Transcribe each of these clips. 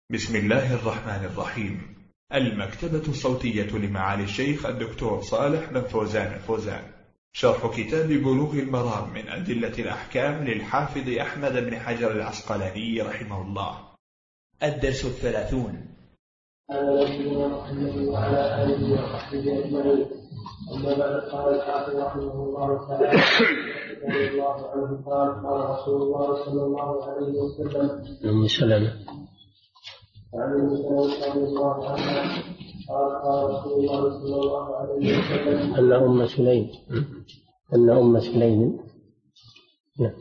بسم الله الرحمن الرحيم. المكتبة الصوتية لمعالي الشيخ الدكتور صالح بن فوزان الفوزان، شرح كتاب بلوغ المرام من أدلة الأحكام للحافظ أحمد بن حجر العسقلاني رحمه الله. الدرس 30. وعلى آله وصحبه أجمعين. أما بعد، قال الحافظ رحمه الله تعالى رضي الله عنه قال رسول الله صلى الله عليه وسلم أم سلمة عن رضي الله عنها قال رسول الله صلى الله عليه وسلم أن أم سليم نعم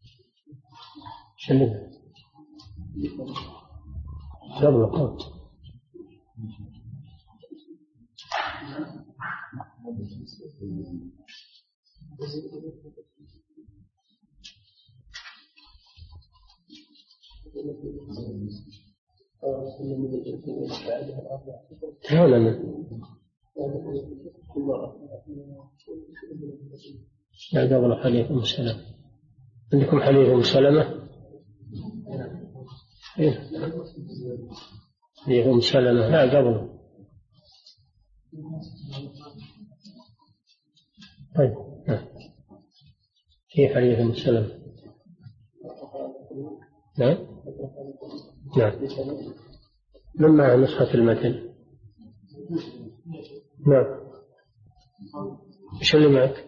شلنا قبل قوت تعالى لا قبل حديث أم سلمة. عندكم حديث أم سلمة؟ حديث أم سلمة لا قبل. طيب في حديث أم سلمة. نعم لما نسخة المتن. نعم ايش اللي معك؟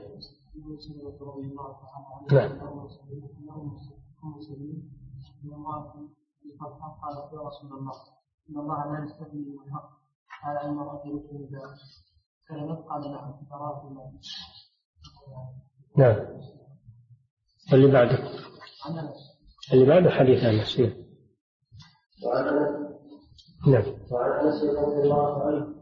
نعم قالت يا رسول الله إن الله لا يستحيي من الحق قال أن المرأة يكون ذلك فلنبقى لنا فترات الماء. نعم اللي بعده حديث أنس. نعم وعن أنس رضي الله عنه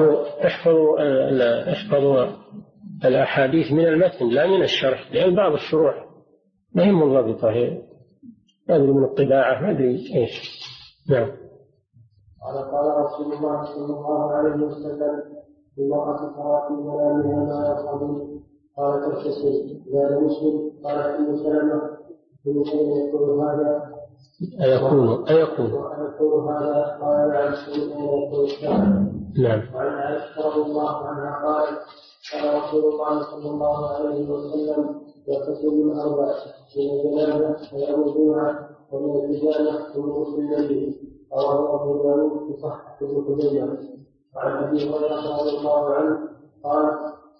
احفظوا الأحاديث من المتن لا من الشرح، لأن بعض الشروح ما هي منضبطة، هي ما أدري من الطباعة ما أدري إيش. نعم قال رسول الله صلى الله عليه وسلم المرأة ترى في منامها ما يرحمون قال تغتسل. قال مسلم قال أم سلمة من أين يكون هذا؟ أيكون هذا؟ قال عن سوء أين يكون الشعر. نعم. وعن عائشة رضي الله عنها قال رسول الله صلى الله عليه وسلم يغتسل من 4: من الجنابة ويوم الجمعة ومن الحجامة ومن غسل الليل. رواه أبو داود بصحة ابن خزيمة. وعن أبي هريرة رضي الله عنه قال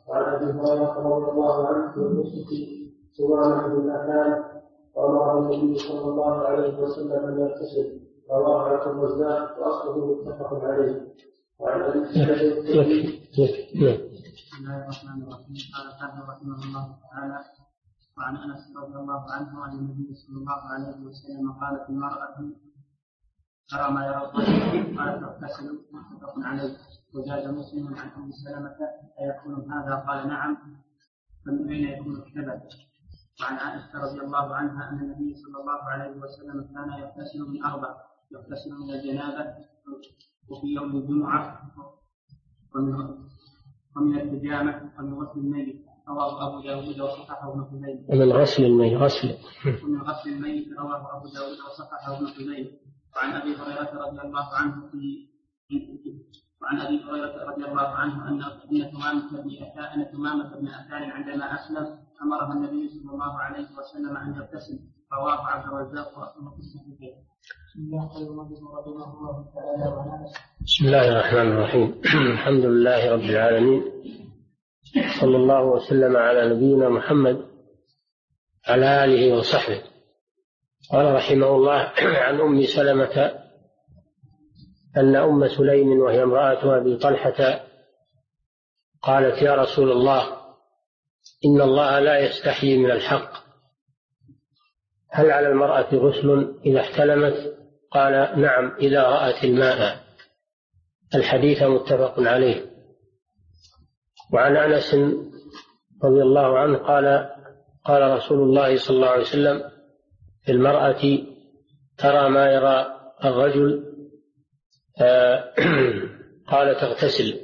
يغتسل سمامة بن أكان وأمر النبي صلى الله عليه وسلم أن يغتسل. رواه عبد الرزاق وأصله متفق عليه. وعن أبي بسم الله الرحمن الرحيم. قال الحافظ رحمه الله تعالى وعن أنس رضي الله عنه عن النبي صلى الله عليه وسلم قالت المرأة ترى ما يرى الرجل قالت تغتسل متفق عليه. وزاد مسلم عن أم سلمة أيكون هذا؟ قال نعم. فمن أين يكون الشبه؟ وعن عائشة رضي الله عنها أن النبي صلى الله عليه وسلم كان يغتسل من 4: يغتسل من الجنابة وفي يوم الجمعة ومن الحجامة ومن غسل الميت. رواه أبو داود وصححه ابن خزيمة. ومن غسل الميت رواه أبو داود وصححه ابن خزيمة. وعن أبي هريرة رضي الله عنه أن تمامة بن أكان عندما أسلم أمره النبي صلى الله عليه وسلم أن يغتسل. رواه عبد الرزاق وأصله في الصحيحين. بسم الله الرحمن الرحيم. الحمد لله رب العالمين، صلى الله وسلم على نبينا محمد على آله وصحبه. قال رحمه الله عن أم سلمة أن أم سليم وهي امرأة أبي طلحة قالت يا رسول الله إن الله لا يستحيي من الحق، هل على المرأة غسل إذا احتلمت؟ قال نعم إذا رأت الماء. الحديث متفق عليه. وعن أنس رضي الله عنه قال رسول الله صلى الله عليه وسلم المرأة ترى ما يرى الرجل قال تغتسل.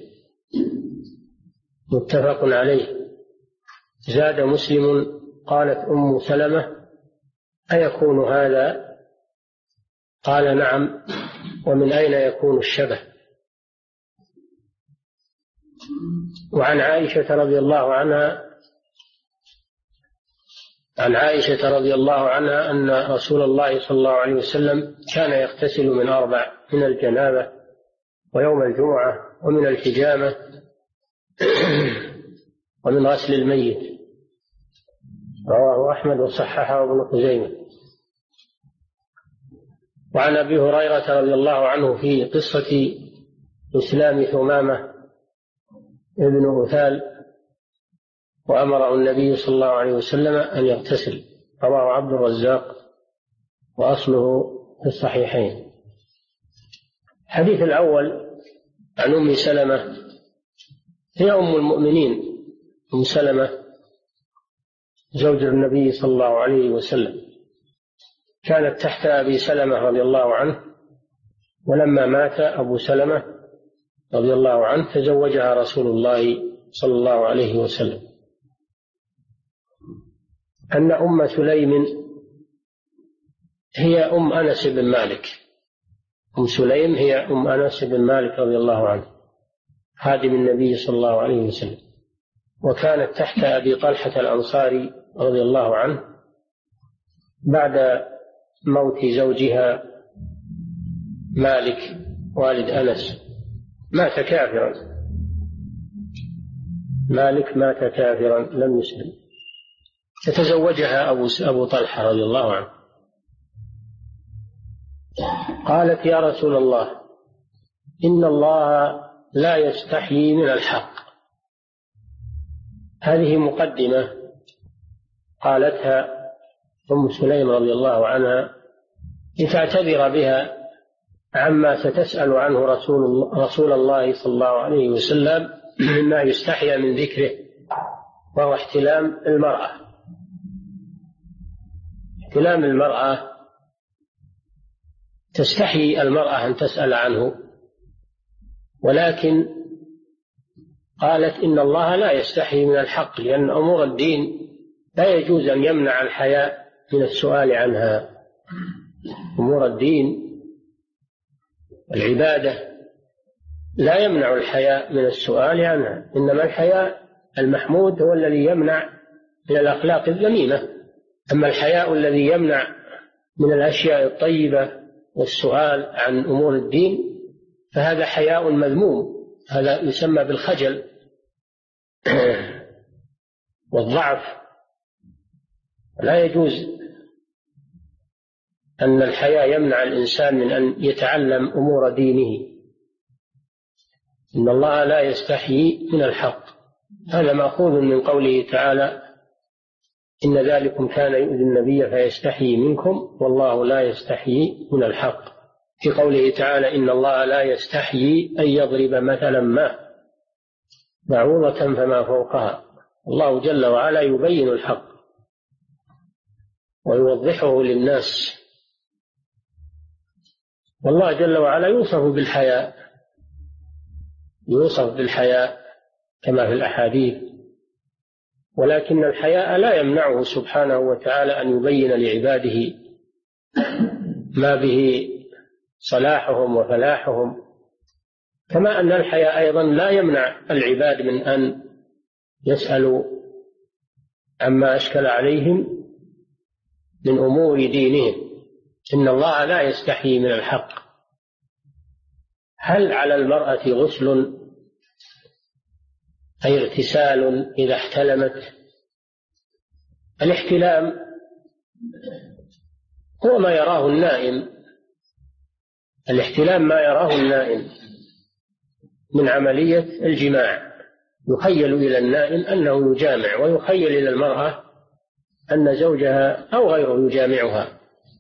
متفق عليه. زاد مسلم قالت أم سلمة أيكون هذا؟ قال نعم ومن أين يكون الشبه. وعن عائشة رضي الله عنها أن رسول الله صلى الله عليه وسلم كان يغتسل من 4: من الجنابة، ويوم الجمعة، ومن الحجامة، ومن غسل الميت. رواه أحمد وصححه ابن خزيمة. وعن أبي هريرة رضي الله عنه في قصة إسلام ثمامة ابن أثال، وأمره النبي صلى الله عليه وسلم أن يغتسل. رواه عبد الرزاق وأصله في الصحيحين. الحديث الأول عن أم سلمة، هي أم المؤمنين أم سلمة زوج النبي صلى الله عليه وسلم، كانت تحت أبي سلمة رضي الله عنه، ولما مات أبو سلمة رضي الله عنه تزوجها رسول الله صلى الله عليه وسلم. أن أم سليم هي أم أنس بن مالك. أم سليم هي أم أنس بن مالك رضي الله عنه، خادم النبي صلى الله عليه وسلم، وكانت تحت أبي طلحة الأنصاري رضي الله عنه بعد موت زوجها مالك والد أنس. مات كافرا، مالك مات كافرا لم يسلم، فتزوجها أبو طلحة رضي الله عنه. قالت: يا رسول الله، إن الله لا يستحيي من الحق. هذه مقدمة قالتها أم سليم رضي الله عنها لتعتبر بها عما ستسأل عنه رسول الله صلى الله عليه وسلم مما يستحيا من ذكره، وهو احتلام المرأة. احتلام المرأة تستحي المرأة أن تسأل عنه، ولكن قالت: إن الله لا يستحي من الحق، لأن أمور الدين لا يجوز أن يمنع الحياء من السؤال عنها. أمور الدين العبادة لا يمنع الحياء من السؤال عنها، إنما الحياء المحمود هو الذي يمنع من الأخلاق الذميمة. أما الحياء الذي يمنع من الأشياء الطيبة والسؤال عن أمور الدين فهذا حياء مذموم، هذا يسمى بالخجل والضعف. لا يجوز أن الحياء يمنع الإنسان من أن يتعلم أمور دينه. إن الله لا يستحيي من الحق، هذا مأخوذ من قوله تعالى: إن ذلكم كان يؤذي النبي فيستحيي منكم والله لا يستحيي من الحق. في قوله تعالى: إن الله لا يستحيي أن يضرب مثلا ما بعوضة فما فوقها. الله جل وعلا يبين الحق ويوضحه للناس، والله جل وعلا يوصف بالحياء كما في الأحاديث، ولكن الحياء لا يمنعه سبحانه وتعالى أن يبين لعباده ما به صلاحهم وفلاحهم، كما أن الحياء أيضا لا يمنع العباد من أن يسألوا عما أشكل عليهم من أمور دينهم. إن الله لا يستحيي من الحق. هل على المرأة غسل أي اغتسال إذا احتلمت؟ الاحتلام هو ما يراه النائم، الاحتلام ما يراه النائم من عملية الجماع، يخيل إلى النائم أنه يجامع، ويخيل إلى المرأة أن زوجها أو غيره يجامعها،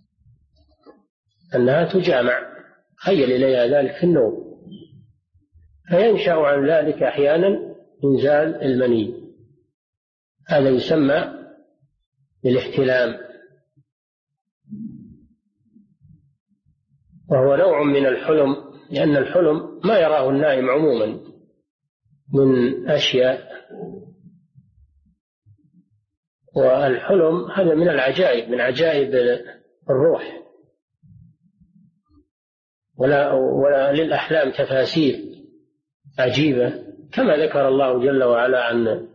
أنها تجامع، خيل إليها ذلك في النوم، فينشأ عن ذلك أحيانا إنزال المني، هذا يسمى بالاحتلام، وهو نوع من الحلم، لأن الحلم ما يراه النائم عموما من أشياء، والحلم هذا من العجائب، من عجائب الروح، ولا للأحلام تفاسير عجيبة، كما ذكر الله جل وعلا عن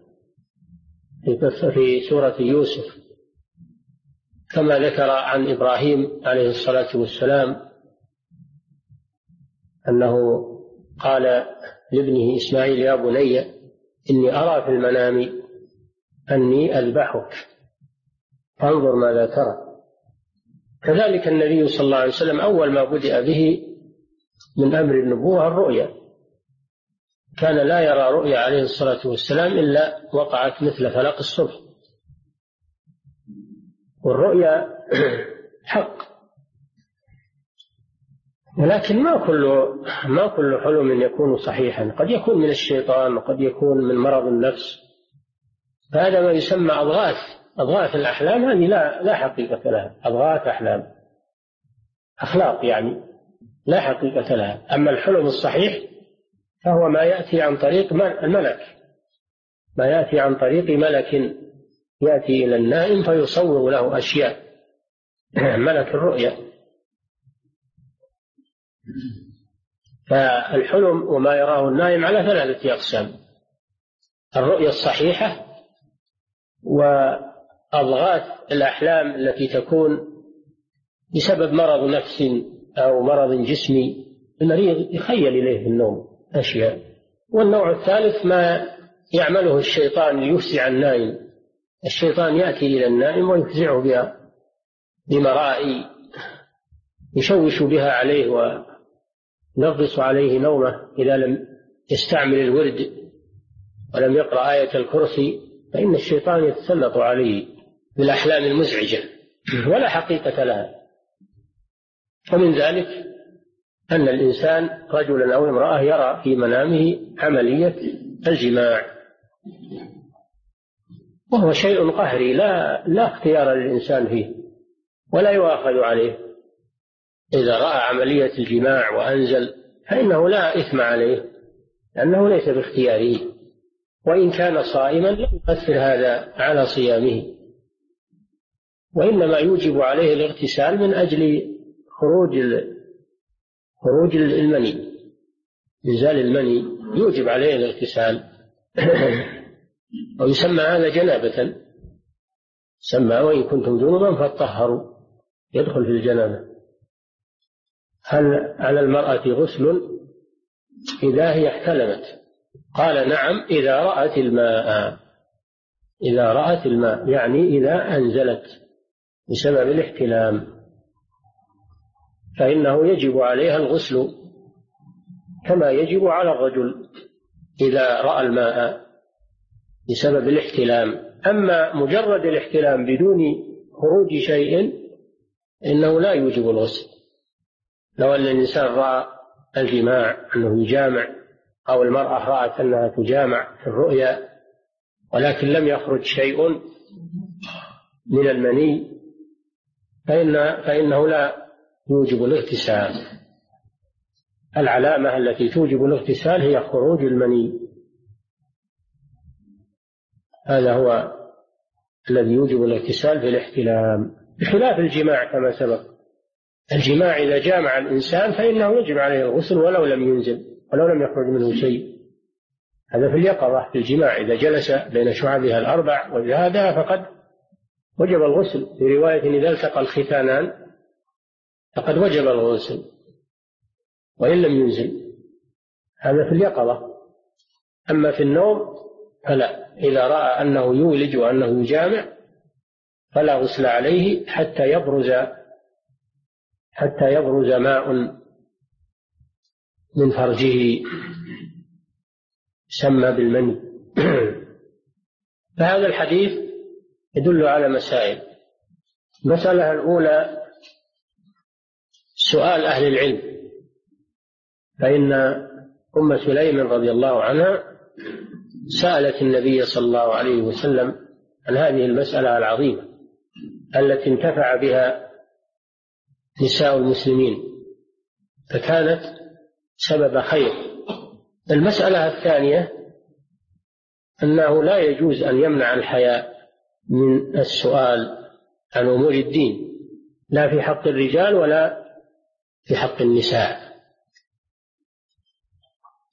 في سورة يوسف، كما ذكر عن إبراهيم عليه الصلاة والسلام أنه قال لابنه إسماعيل: يا بني إني أرى في المنام أني أذبحك فانظر ماذا ترى. كذلك النبي صلى الله عليه وسلم أول ما بدأ به من أمر النبوة الرؤيا، كان لا يرى رؤيا عليه الصلاة والسلام إلا وقعت مثل فلق الصبح. والرؤيا حق، ولكن ما كل حلم يكون صحيحا، قد يكون من الشيطان وقد يكون من مرض النفس، فهذا ما يسمى أضغاث الأحلام، هذه لا حقيقة لها، أضغاث أحلام أخلاق يعني لا حقيقة لها. أما الحلم الصحيح فهو ما يأتي عن طريق الملك، ما يأتي عن طريق ملك يأتي إلى النائم فيصور له أشياء، ملك الرؤيا. فالحلم وما يراه النائم على 3 أقسام: الرؤيا الصحيحة، وأضغاث الأحلام التي تكون بسبب مرض نفس أو مرض جسمي، المريض يخيل إليه في النوم أشياء. والنوع الثالث ما يعمله الشيطان ليفزع النائم، الشيطان يأتي إلى النائم ويفزعه بها بمرائي يشوش بها عليه وينغص عليه نومه. إذا لم يستعمل الورد ولم يقرأ آية الكرسي فإن الشيطان يتسلط عليه بالأحلام المزعجة ولا حقيقة لها. ومن ذلك أن الإنسان رجلا أو امرأة يرى في منامه عملية الجماع، وهو شيء قهري لا اختيار للإنسان فيه ولا يؤاخذ عليه. إذا رأى عملية الجماع وأنزل فإنه لا إثم عليه، لأنه ليس باختياره، وإن كان صائما لا يؤثر هذا على صيامه، وإنما يوجب عليه الاغتسال من أجل خروج المني، إنزال المني يوجب عليه الاغتسال ويسمى هذا جنابة، سمى وإن كنتم جنبا فاطهروا، يدخل في الجنابة. هل على المرأة غسل إذا هي احتلمت؟ قال: نعم، إذا رأت الماء، يعني إذا أنزلت بسبب الاحتلام فإنه يجب عليها الغسل كما يجب على الرجل إذا رأى الماء بسبب الاحتلام. أما مجرد الاحتلام بدون خروج شيء إنه لا يوجب الغسل. لو أن الإنسان رأى الجماع أنه يجامع، أو المرأة رأت أنها تجامع في الرؤيا ولكن لم يخرج شيء من المني فإنه لا يوجب الاغتسال. العلامة التي توجب الاغتسال هي خروج المني، هذا هو الذي يوجب الاغتسال في الاحتلام، بخلاف الجماع كما سبق. الجماع إذا جامع الإنسان فإنه يجب عليه الغسل ولو لم ينزل ولو لم يخرج منه شيء. هذا في اليقظة. في الجماع إذا جلس بين شعبها الأربع وجهادها فقد وجب الغسل. في رواية: إذا التقى الختانان فقد وجب الغسل وإن لم ينزل. هذا في اليقظة. أما في النوم فلا، إذا رأى أنه يولج وأنه يجامع فلا غسل عليه حتى يبرز ماء من فرجه سمى بالمني. فهذا الحديث يدل على مسائل. المسألة الأولى سؤال أهل العلم، فإن أم سليم رضي الله عنها سألت النبي صلى الله عليه وسلم عن هذه المسألة العظيمة التي انتفع بها نساء المسلمين، فكانت سبب خير. المسألة الثانية أنه لا يجوز أن يمنع الحياء من السؤال عن أمور الدين، لا في حق الرجال ولا في حق النساء،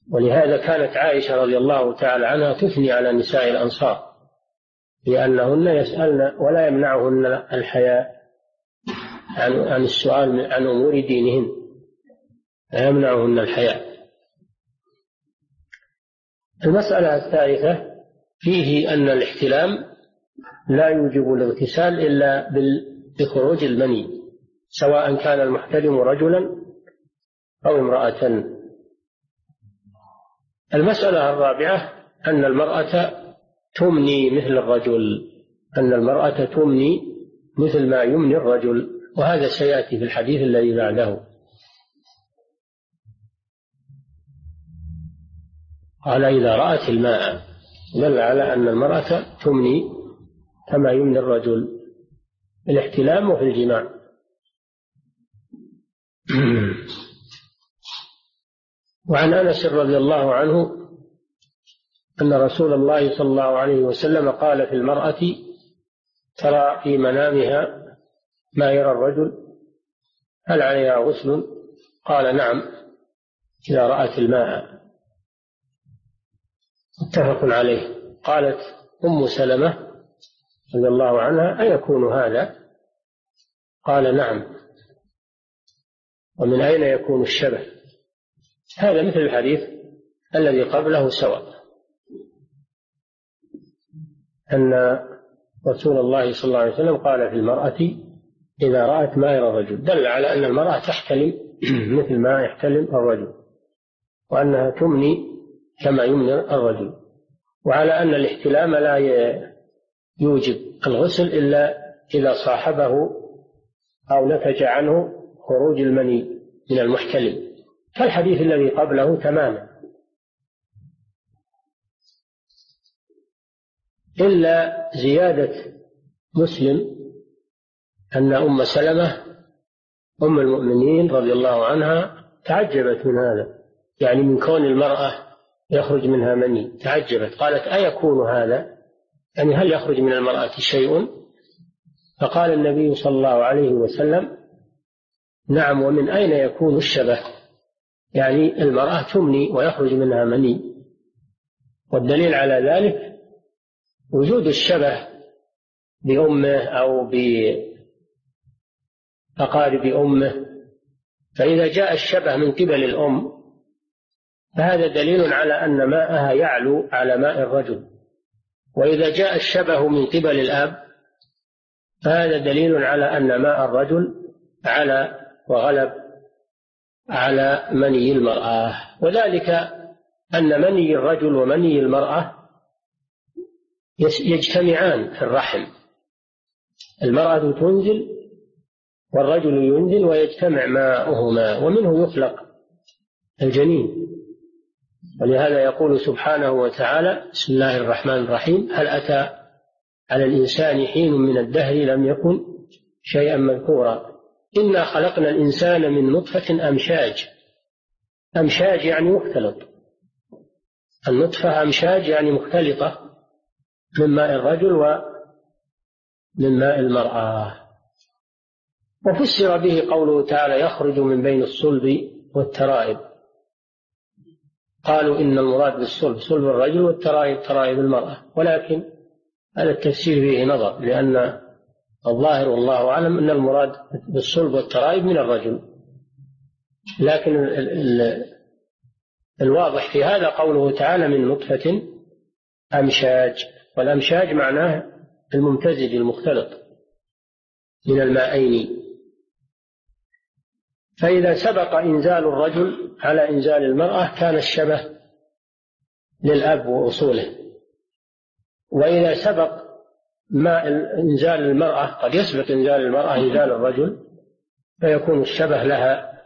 ولهذا كانت عائشة رضي الله تعالى عنها تثني على نساء الأنصار لأنهن يسألن ولا يمنعهن الحياء عن السؤال عن أمور دينهن، لا يمنعهن الحياء. المسألة الثالثة فيه أن الاحتلام لا يوجب الاغتسال إلا بخروج المني، سواء كان المحتلم رجلا أو امرأة. المسألة الرابعة أن المرأة تمني مثل الرجل، أن المرأة تمني مثل ما يمني الرجل، وهذا سيأتي في الحديث الذي بعده. قال إذا رأت الماء، دل على أن المرأة تمني كما يمني الرجل في الاحتلام وفي الجماع. وعن أنس رضي الله عنه أن رسول الله صلى الله عليه وسلم قال في المرأة ترى في منامها ما يرى الرجل هل عليها غسل؟ قال نعم إذا رأت الماء، متفق عليه. قالت أم سلمة رضي الله عنها أيكون هذا؟ قال نعم، ومن أين يكون الشبه؟ هذا مثل الحديث الذي قبله سواء، أن رسول الله صلى الله عليه وسلم قال في المرأة إذا رأت ما يرى الرجل، دل على أن المرأة تحتلم مثل ما يحتلم الرجل، وأنها تمني كما يمني الرجل، وعلى أن الاحتلام لا يوجب الغسل إلا إذا صاحبه أو نتج عنه خروج المني من المحتلم، كالحديث الذي قبله تماما، إلا زيادة مسلم أن أم سلمة أم المؤمنين رضي الله عنها تعجبت من هذا، يعني من كون المرأة يخرج منها مني، تعجبت قالت أيكون هذا؟ يعني هل يخرج من المرأة شيء؟ فقال النبي صلى الله عليه وسلم نعم، ومن أين يكون الشبه؟ يعني المرأة تمني ويخرج منها مني، والدليل على ذلك وجود الشبه بأمه أو بأقارب أمه، فإذا جاء الشبه من قبل الأم فهذا دليل على أن ماءها يعلو على ماء الرجل، وإذا جاء الشبه من قبل الأب فهذا دليل على أن ماء الرجل على وغلب على مني المرأة، وذلك أن مني الرجل ومني المرأة يجتمعان في الرحم، المرأة تنزل والرجل ينزل ويجتمع ماؤهما، ومنه يخلق الجنين. ولهذا يقول سبحانه وتعالى بسم الله الرحمن الرحيم هل أتى على الإنسان حين من الدهر لم يكن شيئا مذكورا إنا خلقنا الإنسان من نطفة أمشاج، أمشاج يعني مختلط، النطفة أمشاج يعني مختلطة من ماء الرجل ومن ماء المرأة. وفسر به قوله تعالى يخرج من بين الصلب والترائب، قالوا إن المراد بالصلب صلب الرجل والترائب ترائب المرأة، ولكن هذا التفسير فيه نظر، لأن الظاهر والله أعلم أن المراد بالصلب والترائب من الرجل، لكن الواضح في هذا قوله تعالى من نطفة أمشاج، والأمشاج معناه الممتزج المختلط من الماءين. فإذا سبق إنزال الرجل على إنزال المرأة كان الشبه للأب وأصوله، وإذا سبق ما إنزال المرأة قد يسبق إنزال المرأة إنزال الرجل فيكون الشبه لها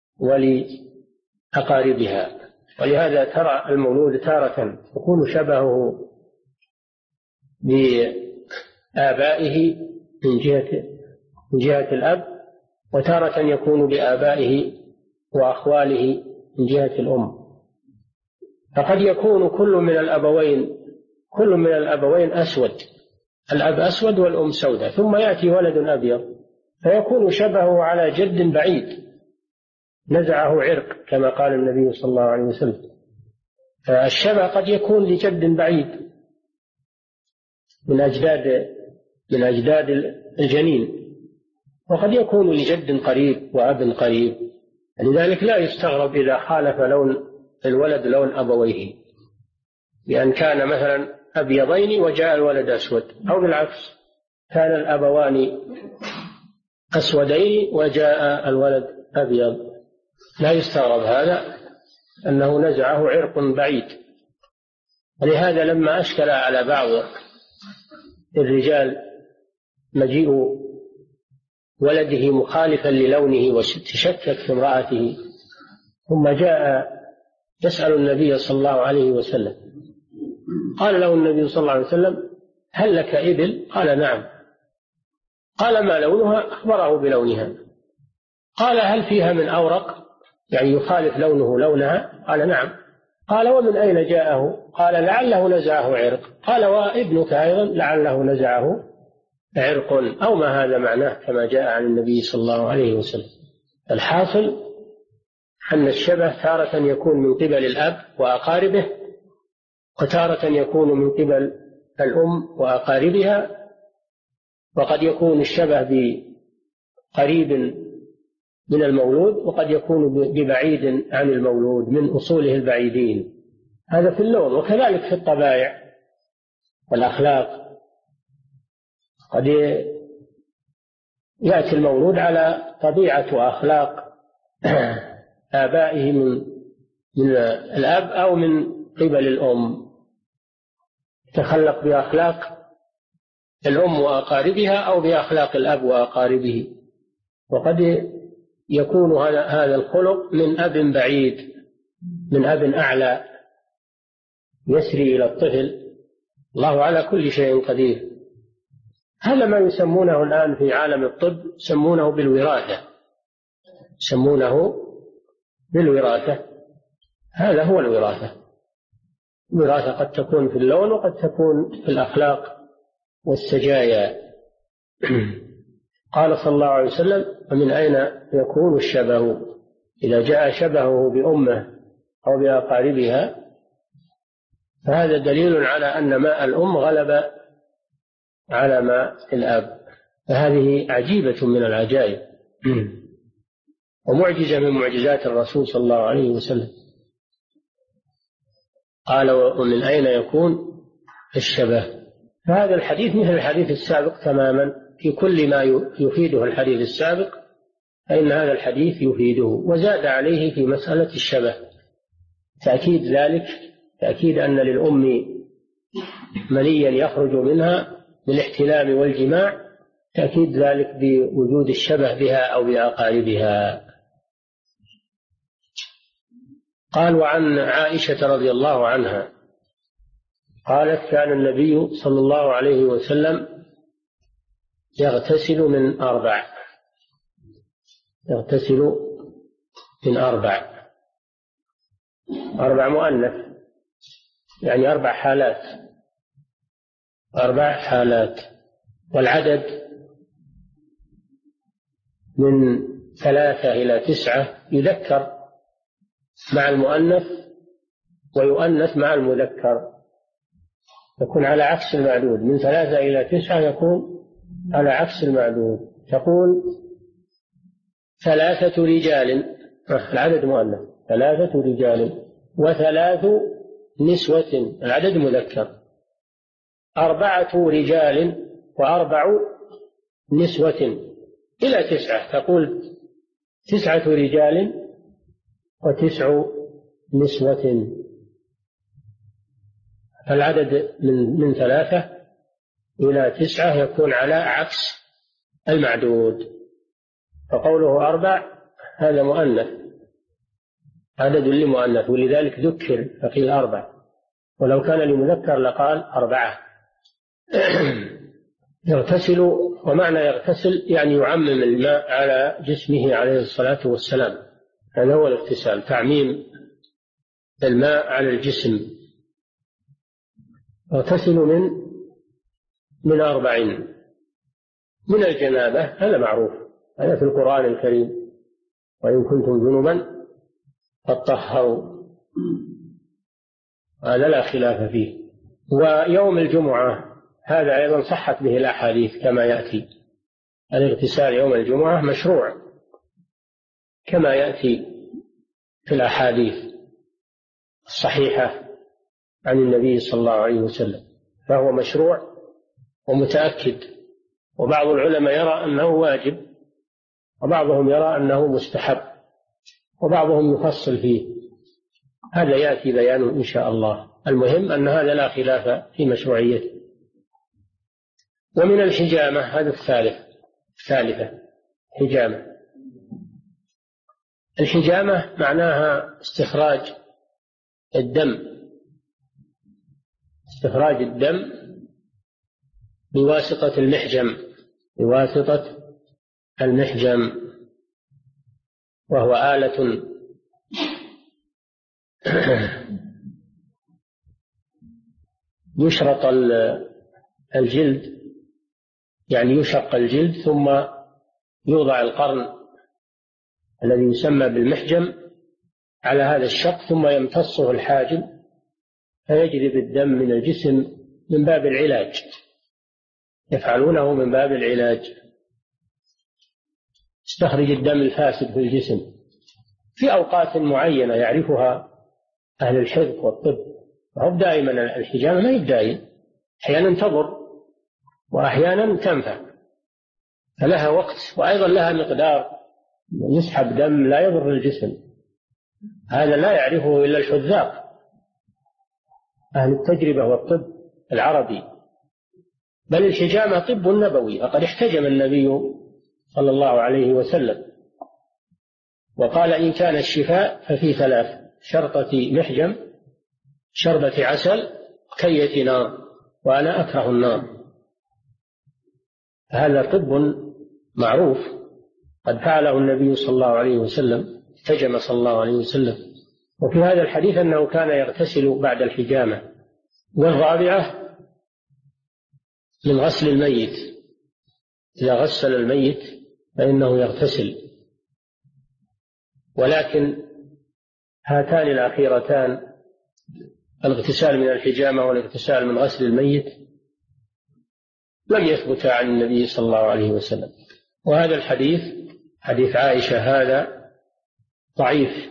ولأقاربها. ولهذا ترى المولود تارة يكون شبهه بآبائه من جهة الأب، وتارة يكون بآبائه وأخواله من جهة الأم. فقد يكون كل من الأبوين أسود، الأب أسود والأم سوداء، ثم يأتي ولد أبيض فيكون شبهه على جد بعيد نزعه عرق كما قال النبي صلى الله عليه وسلم. فالشبه قد يكون لجد بعيد من أجداد الجنين، وقد يكون لجد قريب وأب قريب. لذلك لا يستغرب إذا خالف لون الولد لون أبويه، لأن كان مثلا أبيضين وجاء الولد أسود، أو بالعكس كان الأبوان أسودين وجاء الولد أبيض. لا يستغرب هذا أنه نزعه عرق بعيد. ولهذا لما أشكل على بعض الرجال مجيء ولده مخالفا للونه وتشكك في امرأته، ثم جاء يسأل النبي صلى الله عليه وسلم، قال له النبي صلى الله عليه وسلم: هل لك إبل؟ قال: نعم. قال: ما لونها؟ أخبره بلونها. قال: هل فيها من أورق؟ يعني يخالف لونه لونها؟ قال: نعم. قال: ومن أين جاءه؟ قال: لعله نزعه عرق. قال: وابنك أيضا لعله نزعه عرق، أو ما هذا معناه كما جاء عن النبي صلى الله عليه وسلم. الحاصل أن الشبه تارة يكون من قبل الأب وأقاربه، وتارة يكون من قبل الأم وأقاربها، وقد يكون الشبه بقريب من المولود، وقد يكون ببعيد عن المولود من أصوله البعيدين. هذا في اللون، وكذلك في الطبائع والأخلاق. قد يأتي المولود على طبيعة وأخلاق آبائه من الأب أو من قبل الأم، تخلق بأخلاق الأم وأقاربها أو بأخلاق الأب وأقاربه. وقد يكون هذا الخلق من أب بعيد، من أب أعلى يسري إلى الطفل. الله على كل شيء قدير. هذا ما يسمونه الآن في عالم الطب يسمونه بالوراثة. هذا هو الوراثة. الوراثة قد تكون في اللون وقد تكون في الأخلاق والسجايا. قال صلى الله عليه وسلم: ومن أين يكون الشبه؟ إذا جاء شبهه بأمه أو بأقاربها فهذا دليل على أن ماء الأم غلب على ماء الأب. فهذه عجيبة من العجائب ومعجزة من معجزات الرسول صلى الله عليه وسلم. قال: ومن أين يكون الشبه؟ فهذا الحديث مثل الحديث السابق تماما، في كل ما يفيده الحديث السابق فإن هذا الحديث يفيده، وزاد عليه في مسألة الشبه تأكيد ذلك، تأكيد أن للأم منيا يخرج منها بالاحتلام والجماع، تأكيد ذلك بوجود الشبه بها أو بأقاربها. قال: وعن عائشة رضي الله عنها قالت: كان النبي صلى الله عليه وسلم يغتسل من 4. يغتسل من 4 مؤنث، يعني 4 حالات. والعدد من 3 إلى 9 يذكر مع المؤنث ويؤنث مع المذكر، يكون على عكس المعدود. من 3 إلى 9 يكون على عكس المعدود. تقول 3 رجال، العدد مؤنث، 3 رجال و3 نسوة، العدد مذكر. 4 رجال و4 نسوة إلى 9، تقول 9 رجال و9 نسوة. العدد من 3 إلى 9 يكون على عكس المعدود. فقوله 4 هذا مؤنث، عدد لمؤنث، ولذلك ذكر فقيل 4، ولو كان لمذكر لقال 4. يغتسل، ومعنى يغتسل يعني يعمم الماء على جسمه عليه الصلاة والسلام. هذا هو الاغتسال، تعميم الماء على الجسم. يغتسل من 4 من الجنابة، هذا معروف، هذا في القرآن الكريم: وإن كنتم جنبا فاطهروا. هذا لا خلاف فيه. ويوم الجمعة هذا أيضا صحت به الأحاديث كما يأتي، الاغتسال يوم الجمعة مشروع كما يأتي في الأحاديث الصحيحة عن النبي صلى الله عليه وسلم، فهو مشروع ومتأكد. وبعض العلماء يرى أنه واجب، وبعضهم يرى أنه مستحب، وبعضهم يفصل فيه، هذا يأتي بيانه إن شاء الله. المهم أن هذا لا خلاف في مشروعيته. ومن الحجامة، هذا الثالثة حجامة. الحجامة معناها استخراج الدم بواسطة المحجم، وهو آلة يشرط الجلد، يعني يشق الجلد ثم يوضع القرن الذي يسمى بالمحجم على هذا الشق، ثم يمتصه الحاجم فيجري الدم من الجسم من باب العلاج، يفعلونه من باب العلاج، يستخرج الدم الفاسد في الجسم في أوقات معينة يعرفها أهل الحفظ والطب. وهو دائما الحجامة ما هي دائما، أحيانا تضر وأحيانا تنفع، فلها وقت، وأيضا لها مقدار، يسحب دم لا يضر الجسم، هذا لا يعرفه إلا الحذاق أهل التجربة والطب العربي. بل الحجامة طب نبوي، فقد احتجم النبي صلى الله عليه وسلم وقال: إن كان الشفاء ففي 3: شرطة محجم، شربة عسل، كية نار، وأنا أكره النار. هذا طب معروف قد فعله النبي صلى الله عليه وسلم، احتجم صلى الله عليه وسلم. وفي هذا الحديث أنه كان يغتسل بعد الحجامة. والرابعة من غسل الميت، إذا غسل الميت فإنه يغتسل. ولكن هاتان الأخيرتان، الاغتسال من الحجامة والاغتسال من غسل الميت، لم يثبت عن النبي صلى الله عليه وسلم. وهذا الحديث، حديث عائشة، هذا ضعيف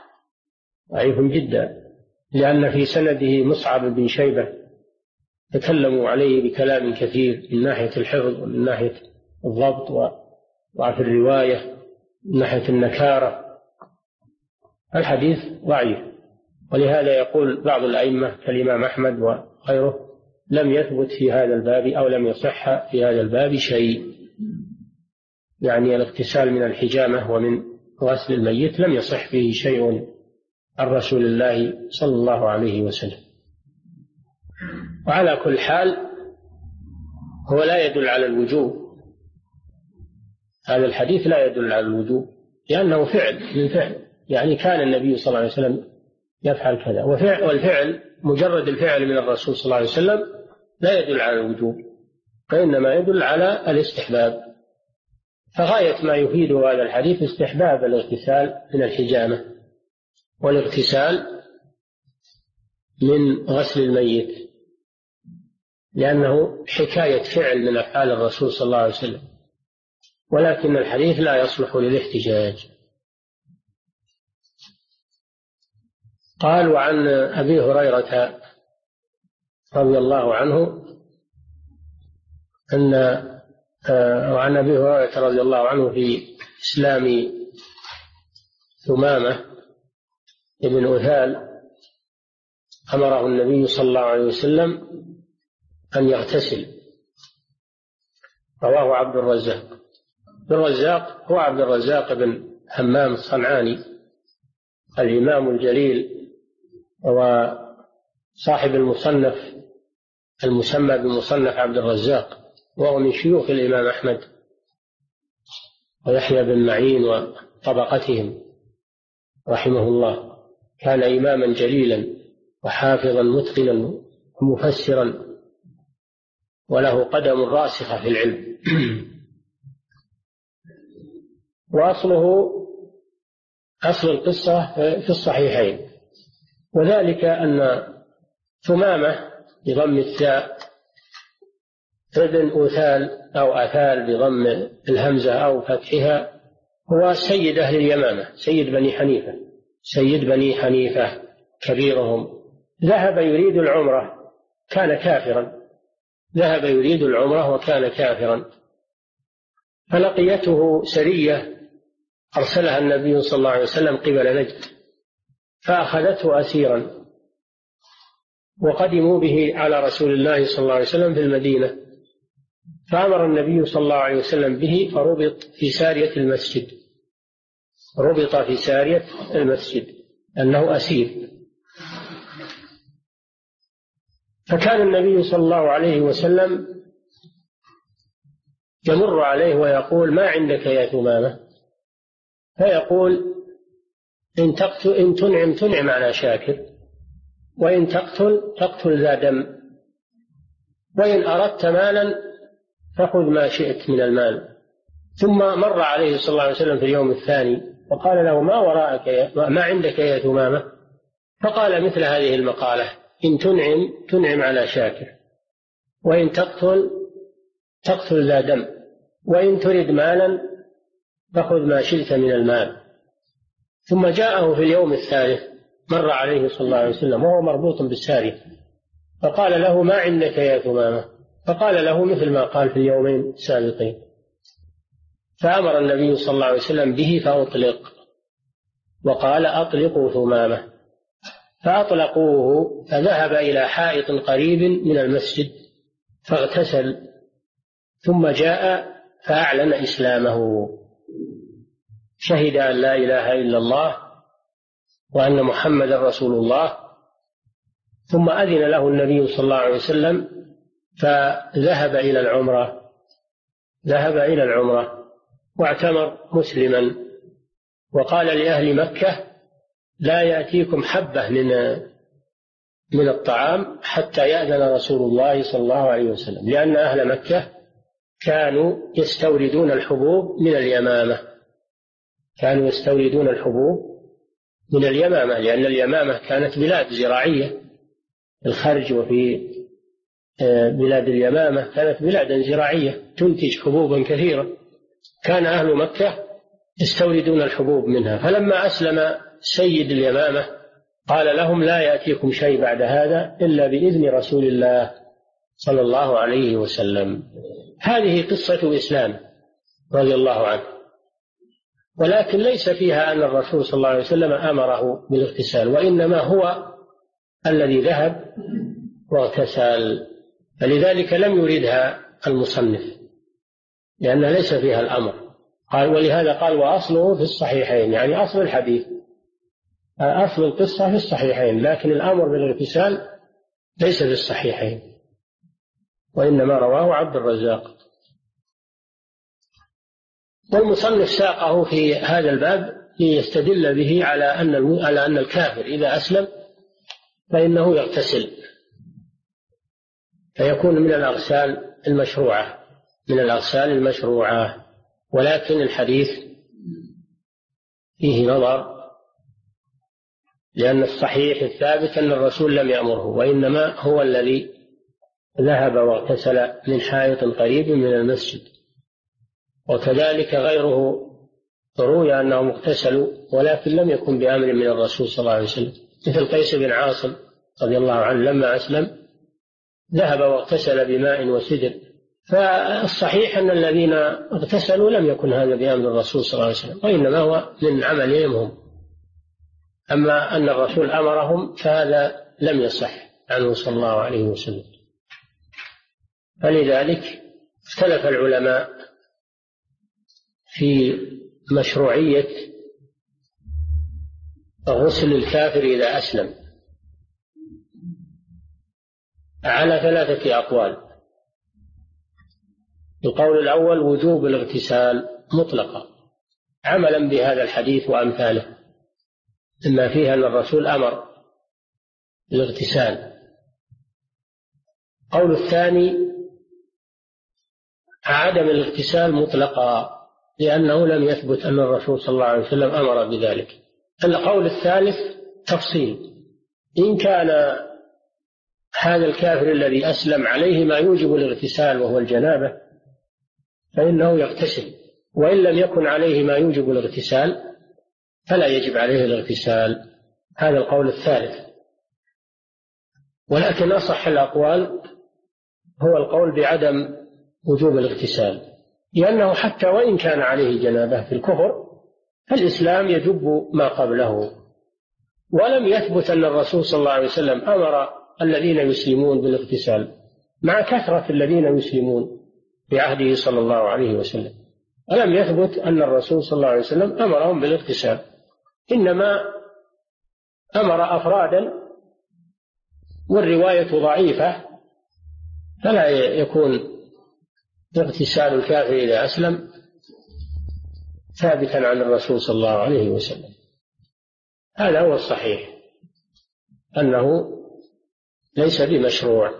جدا، لأن في سنده مصعب بن شيبة تكلموا عليه بكلام كثير من ناحية الحفظ ومن ناحية الضبط وضعف الرواية من ناحية النكارة. الحديث ضعيف، ولهذا يقول بعض الأئمة كالإمام أحمد وغيره: لم يثبت في هذا الباب، أو لم يصح في هذا الباب شيء، يعني الاغتسال من الحجامة ومن غسل الميت لم يصح فيه شيء عن رسول الله صلى الله عليه وسلم. وعلى كل حال هو لا يدل على الوجوب، هذا الحديث لا يدل على الوجوب، لأنه فعل من فعل، يعني كان النبي صلى الله عليه وسلم يفعل كذا، والفعل مجرد الفعل من الرسول صلى الله عليه وسلم لا يدل على الوجوب، فإنما يدل على الاستحباب. فغاية ما يفيد هذا الحديث استحباب الاغتسال من الحجامة والاغتسال من غسل الميت، لأنه حكاية فعل من أفعال الرسول صلى الله عليه وسلم، ولكن الحديث لا يصلح للاحتجاج. قال: وعن أبي هريرة رضي الله عنه وعن أبي هريرة رضي الله عنه في إسلام ثمامة ابن أثال، أمره النبي صلى الله عليه وسلم أن يغتسل. رواه عبد الرزاق هو عبد الرزاق بن همام الصنعاني، الإمام الجليل، وصاحب المصنف المسمى بمصنف عبد الرزاق، وهو من شيوخ الإمام أحمد ويحيى بن معين وطبقتهم رحمه الله. كان إماما جليلا وحافظا متقنا ومفسرا، وله قدم راسخة في العلم. أصل القصة في الصحيحين، وذلك أن ثمامة بضم الثاء ابن أثال أو أثال بضم الهمزة أو فتحها، هو سيد أهل اليمامة، سيد بني حنيفة كبيرهم. ذهب يريد العمرة، كان كافرا، ذهب يريد العمرة وكان كافرا، فلقيته سرية أرسلها النبي صلى الله عليه وسلم قبل نجد، فأخذته أسيرا وقدموا به على رسول الله صلى الله عليه وسلم في المدينة، فأمر النبي صلى الله عليه وسلم به فربط في سارية المسجد، ربط في سارية المسجد أنه أسير. فكان النبي صلى الله عليه وسلم يمر عليه ويقول: ما عندك يا ثمامة؟ فيقول: إن تنعم تنعم على شاكر، وإن تقتل ذا دم، وإن أردت مالا فخذ ما شئت من المال. ثم مر عليه صلى الله عليه وسلم في اليوم الثاني وقال له: ما وراءك ما عندك يا ثمامة؟ فقال مثل هذه المقالة: إن تنعم تنعم على شاكر، وإن تقتل ذا دم، وإن ترد مالا فخذ ما شئت من المال. ثم جاءه في اليوم الثالث، مر عليه صلى الله عليه وسلم وهو مربوط بالسارية، فقال له: ما عندك يا ثمامة؟ فقال له مثل ما قال في اليومين السابقين. فأمر النبي صلى الله عليه وسلم به فأطلق، وقال: أطلقوا ثمامة. فأطلقوه، فذهب إلى حائط قريب من المسجد فاغتسل، ثم جاء فأعلن إسلامه، شهد أن لا إله إلا الله وأن محمد رسول الله. ثم أذن له النبي صلى الله عليه وسلم فذهب إلى العمرة واعتمر مسلما، وقال لأهل مكة: لا يأتيكم حبة من الطعام حتى يأذن رسول الله صلى الله عليه وسلم، لأن أهل مكة كانوا يستوردون الحبوب من اليمامة، لأن اليمامة كانت بلاد زراعية، الخرج وفي بلاد اليمامة كانت بلادا زراعية تنتج حبوبا كثيرة، كان أهل مكة يستوردون الحبوب منها. فلما أسلم سيد اليمامة قال لهم: لا يأتيكم شيء بعد هذا إلا بإذن رسول الله صلى الله عليه وسلم. هذه قصة إسلام رضي الله عنه، ولكن ليس فيها أن الرسول صلى الله عليه وسلم أمره بالاغتسال، وإنما هو الذي ذهب واغتسل، فلذلك لم يردها المصنف لأن ليس فيها الأمر. قال: ولهذا قال: وأصله في الصحيحين، يعني أصل الحديث، أصل القصة في الصحيحين، لكن الأمر بالاغتسال ليس في الصحيحين، وإنما رواه عبد الرزاق. والمصنف ساقه في هذا الباب ليستدل به على أن الكافر إذا أسلم فإنه يغتسل، فيكون من الأغسال المشروعة. ولكن الحديث فيه نظر، لأن الصحيح الثابت أن الرسول لم يأمره، وإنما هو الذي ذهب واغتسل من حائط قريب من المسجد. وكذلك غيره روي أنهم اغتسلوا ولكن لم يكن بأمر من الرسول صلى الله عليه وسلم، مثل قيس بن عاصم رضي الله عنه لما أسلم ذهب واغتسل بماء وسدر. فالصحيح أن الذين اغتسلوا لم يكن هذا بأمر الرسول صلى الله عليه وسلم، وإنما هو من عملهم هم. أما أن الرسول أمرهم فهذا لم يصح عنه صلى الله عليه وسلم. فلذلك اختلف العلماء في مشروعية غسل الكافر إذا أسلم على 3 أقوال. القول الأول: وجوب الاغتسال مطلقا عملا بهذا الحديث وأمثاله، إما فيها أن الرسول أمر بالاغتسال. القول الثاني: عدم الاغتسال مطلقا، لأنه لم يثبت أن الرسول صلى الله عليه وسلم أمر بذلك. القول الثالث: تفصيل، إن كان هذا الكافر الذي أسلم عليه ما يوجب الاغتسال وهو الجنابة فإنه يغتسل، وإن لم يكن عليه ما يوجب الاغتسال فلا يجب عليه الاغتسال. هذا القول الثالث. ولكن أصح الأقوال هو القول بعدم وجوب الاغتسال، لأنه حتى وإن كان عليه جنابة في الكفر فالإسلام يجب ما قبله. ولم يثبت أن الرسول صلى الله عليه وسلم أمر الذين يسلمون بالاغتسال مع كثرة الذين يسلمون في عهده صلى الله عليه وسلم، ولم يثبت أن الرسول صلى الله عليه وسلم أمرهم بالاغتسال، إنما أمر أفرادا، والرواية ضعيفة، فلا يكون اغتسال الكافر إذا أسلم ثابتا عن الرسول صلى الله عليه وسلم. هذا هو الصحيح، أنه ليس بمشروع،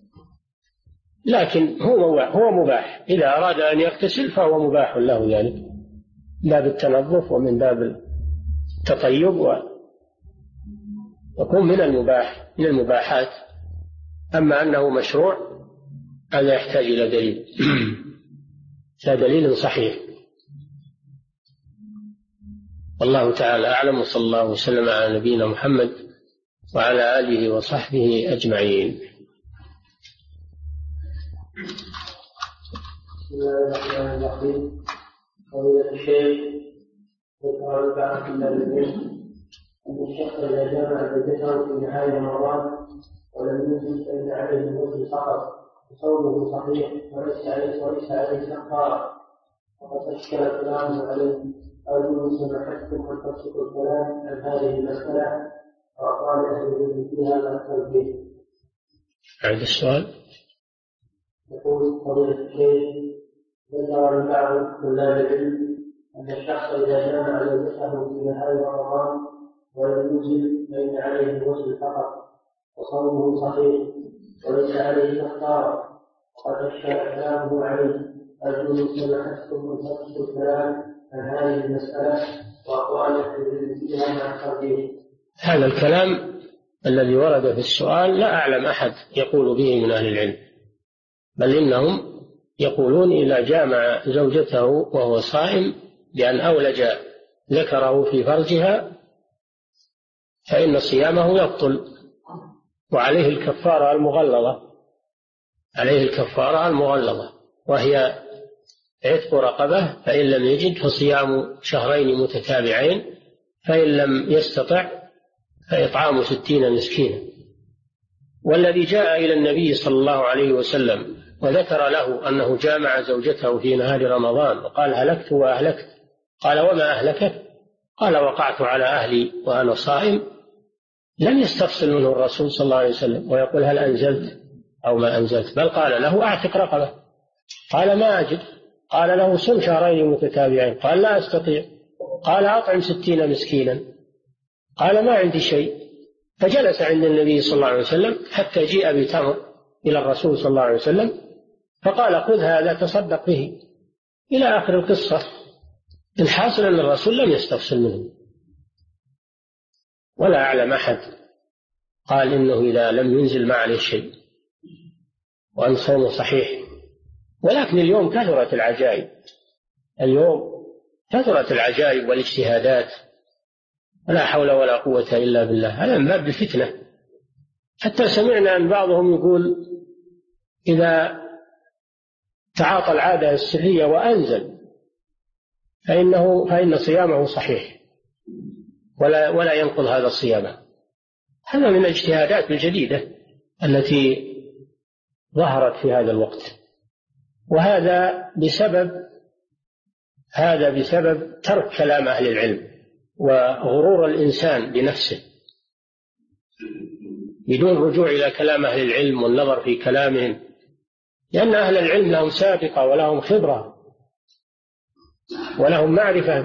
لكن هو مباح. إذا أراد أن يغتسل فهو مباح له ذلك، من باب التنظف ومن باب التطيب، ويكون من المباحات. أما أنه مشروع هذا يحتاج إلى دليل دليل صحيح. والله تعالى أعلم، وصلى الله وسلم على نبينا محمد وعلى آله وصحبه أجمعين. بسم الله الرحمن الرحيم. فضيلة الشيخ، ذكر بعض العلم أن الشخص إذا جامع زوجته في نهاية رمضان ولم يجد فإن عليه الغسل فقط وصومه صحيح وليس عليه كفارة، وقد أشكل كلامه عليه. أرجو سماحتكم أن تبسطوا الكلام عن هذه المسألة وأقوال أهل العلم فيها ما التوجيه. عند السؤال يقول فضيلة الشيخ، ذكر بعض طلاب العلم أن الشخص إذا جامع زوجته في نهاية رمضان ولم يجد فإن عليه الغسل فقط وصومه صحيح وليس عليه كفارة، وقد أشكل كلامه عليه. أرجو سماحتكم أن تبسطوا الكلام عن هذه المسألة وأقوال أهل العلم فيها مع التوجيه. هذا الكلام الذي ورد في السؤال لا أعلم أحد يقول به من أهل العلم، بل إنهم يقولون إذا جامع زوجته وهو صائم بأن أولج ذكره في فرجها فإن صيامه يبطل، وعليه الكفارة المغلظة، وهي عتق رقبة، فإن لم يجد فصيام شهرين متتابعين، فإن لم يستطع فإطعام 60 مسكينا. والذي جاء إلى النبي صلى الله عليه وسلم وذكر له أنه جامع زوجته في نهار رمضان وقال هلكت وأهلكت، قال وما أهلكت؟ قال وقعت على أهلي وأنا صائم، لم يستفصل منه الرسول صلى الله عليه وسلم ويقول هل أنزلت أو ما أنزلت، بل قال له أعتق رقبة، قال ما أجد، قال له صم شهرين متتابعين، قال لا أستطيع، قال أطعم 60 مسكينا، قال ما عندي شيء. فجلس عند النبي صلى الله عليه وسلم حتى جيء بتمر إلى الرسول صلى الله عليه وسلم فقال خذ هذا تصدق به، إلى آخر القصة. الحاصل أن الرسول لم يستفصل منه، ولا أعلم أحد قال إنه إذا لم ينزل ما عليه شيء وأن صومه صحيح. ولكن اليوم كثرت العجائب والاجتهادات، ولا حول ولا قوة إلا بالله، هذا من باب الفتنة. حتى سمعنا أن بعضهم يقول إذا تعاطى العادة السرية وأنزل فإن صيامه صحيح ولا ينقض هذا الصيام. هذا من الاجتهادات الجديدة التي ظهرت في هذا الوقت، وهذا بسبب ترك كلام أهل العلم وغرور الإنسان بنفسه بدون رجوع إلى كلام أهل العلم والنظر في كلامهم، لأن أهل العلم لهم سابقة ولهم خبرة ولهم معرفة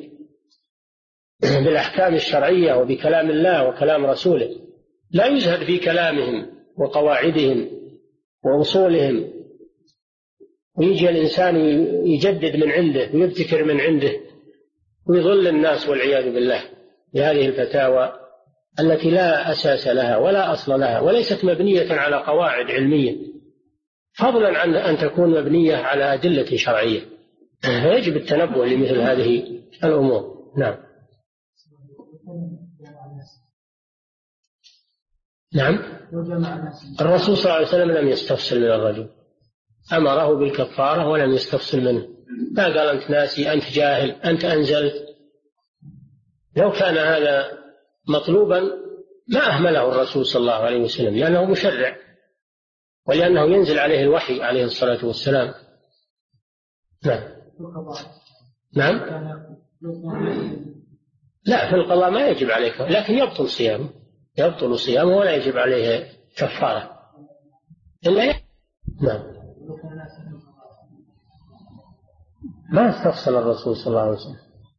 بالأحكام الشرعية وبكلام الله وكلام رسوله، لا يزهد في كلامهم وقواعدهم وأصولهم، ويجي الإنسان يجدد من عنده ويبتكر من عنده ويضل الناس والعياذ بالله بهذه الفتاوى التي لا أساس لها ولا أصل لها وليست مبنية على قواعد علمية، فضلا عن أن تكون مبنية على أدلة شرعية، فيجب التنبه لمثل هذه الأمور. نعم. نعم. الرسول صلى الله عليه وسلم لم يستفصل من الرجل، أمره بالكفارة ولم يستفصل منه، ما قال أنت ناسي، أنت جاهل، أنت أنزلت. لو كان هذا مطلوبا ما أهمله الرسول صلى الله عليه وسلم، لأنه مشرع ولأنه ينزل عليه الوحي عليه الصلاة والسلام. نعم. نعم. لا، في القضاء ما يجب عليك، لكن يبطل صيامه ولا يجب عليه كفارة إلا نعم. ما استفصل الرسول صلى الله عليه وسلم،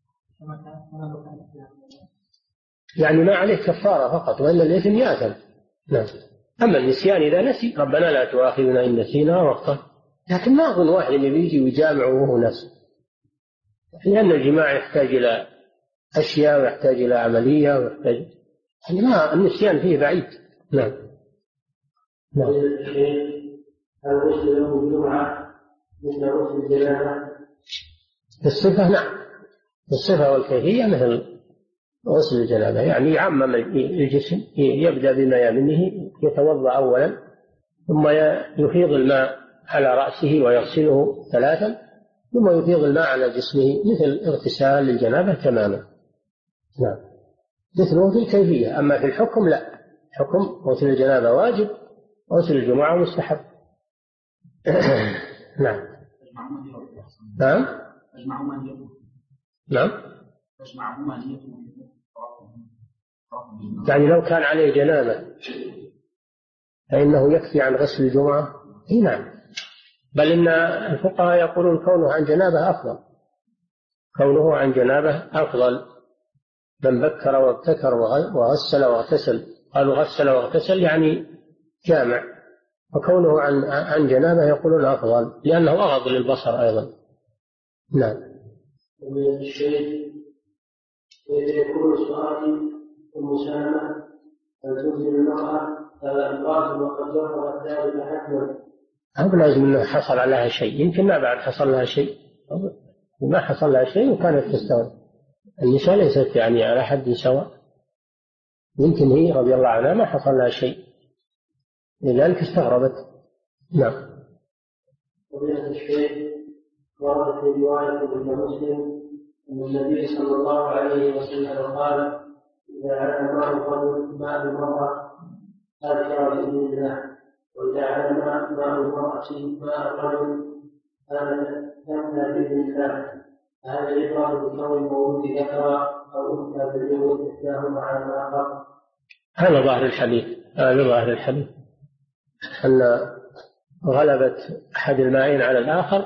يعني ما عليه كفارة فقط، وإلا الإثم يأثم. نعم. أما النسيان إذا نسي، ربنا لا تؤاخذنا إن نسينا وأخطأنا، لكن ما أظن واحد يجي ويجامع وهو نسي، لأن الجماع يحتاج إلى أشياء ويحتاج إلى عملية ويحتاج، يعني ما النسيان فيه بعيد. نعم. نعم. هل غسل يوم الجمعة مثل غسل الجنابة؟ الصفة نعم، الصفة والكيفية مثل غسل الجنابة، يعني يعمم الجسم، يبدأ بميامنه، يتوضأ أولا ثم يفيض الماء على رأسه ويغسله 3 ثم يفيض الماء على جسمه مثل اغتسال الجنابة تماما. نعم. مثله في الكيفية، أما في الحكم لا، حكم غسل الجنابة واجب، غسل الجمعة مستحب. نعم. نعم. نعم. يعني لو كان عليه جنابة فإنه يكفي عن غسل الجمعة؟ نعم، بل إن الفقهاء يقولون كونه عن جنابة أفضل، كونه عن جنابة أفضل. من بكر وابتكر وغسل واغتسل، قالوا غسل واغتسل يعني جامع، وكونه عن جنابة يقولون أفضل لأنه أغض للبصر أيضا. نعم. ومن الشيء يكون السؤال المسالمة أن تنزل المرأة القاتل وقد جرى ذلك حتما. هذا لازم أنه حصل عليها شيء، يمكن ما بعد حصل لها شيء، وما حصل لها شيء وكانت تستوعب. النساء ليست يعني على حد سواء، يمكن هي رضي الله عنها ما حصل لها شيء لذلك استغربت. نعم. ومن الشيء ورد في رواية ابن مسلم أن النبي صلى الله عليه وسلم قال: إذا علم ماء الرجل ماء المرأة أذكر بإذن الله، وإذا علم ماء المرأة ماء الرجل أذكر بإذن الله. هذا يقال بكون المولود ذكر أو أنثى بالجنود إحداهما على الآخر. هذا ظاهر الحديث، أن غلبة أحد المائين على الآخر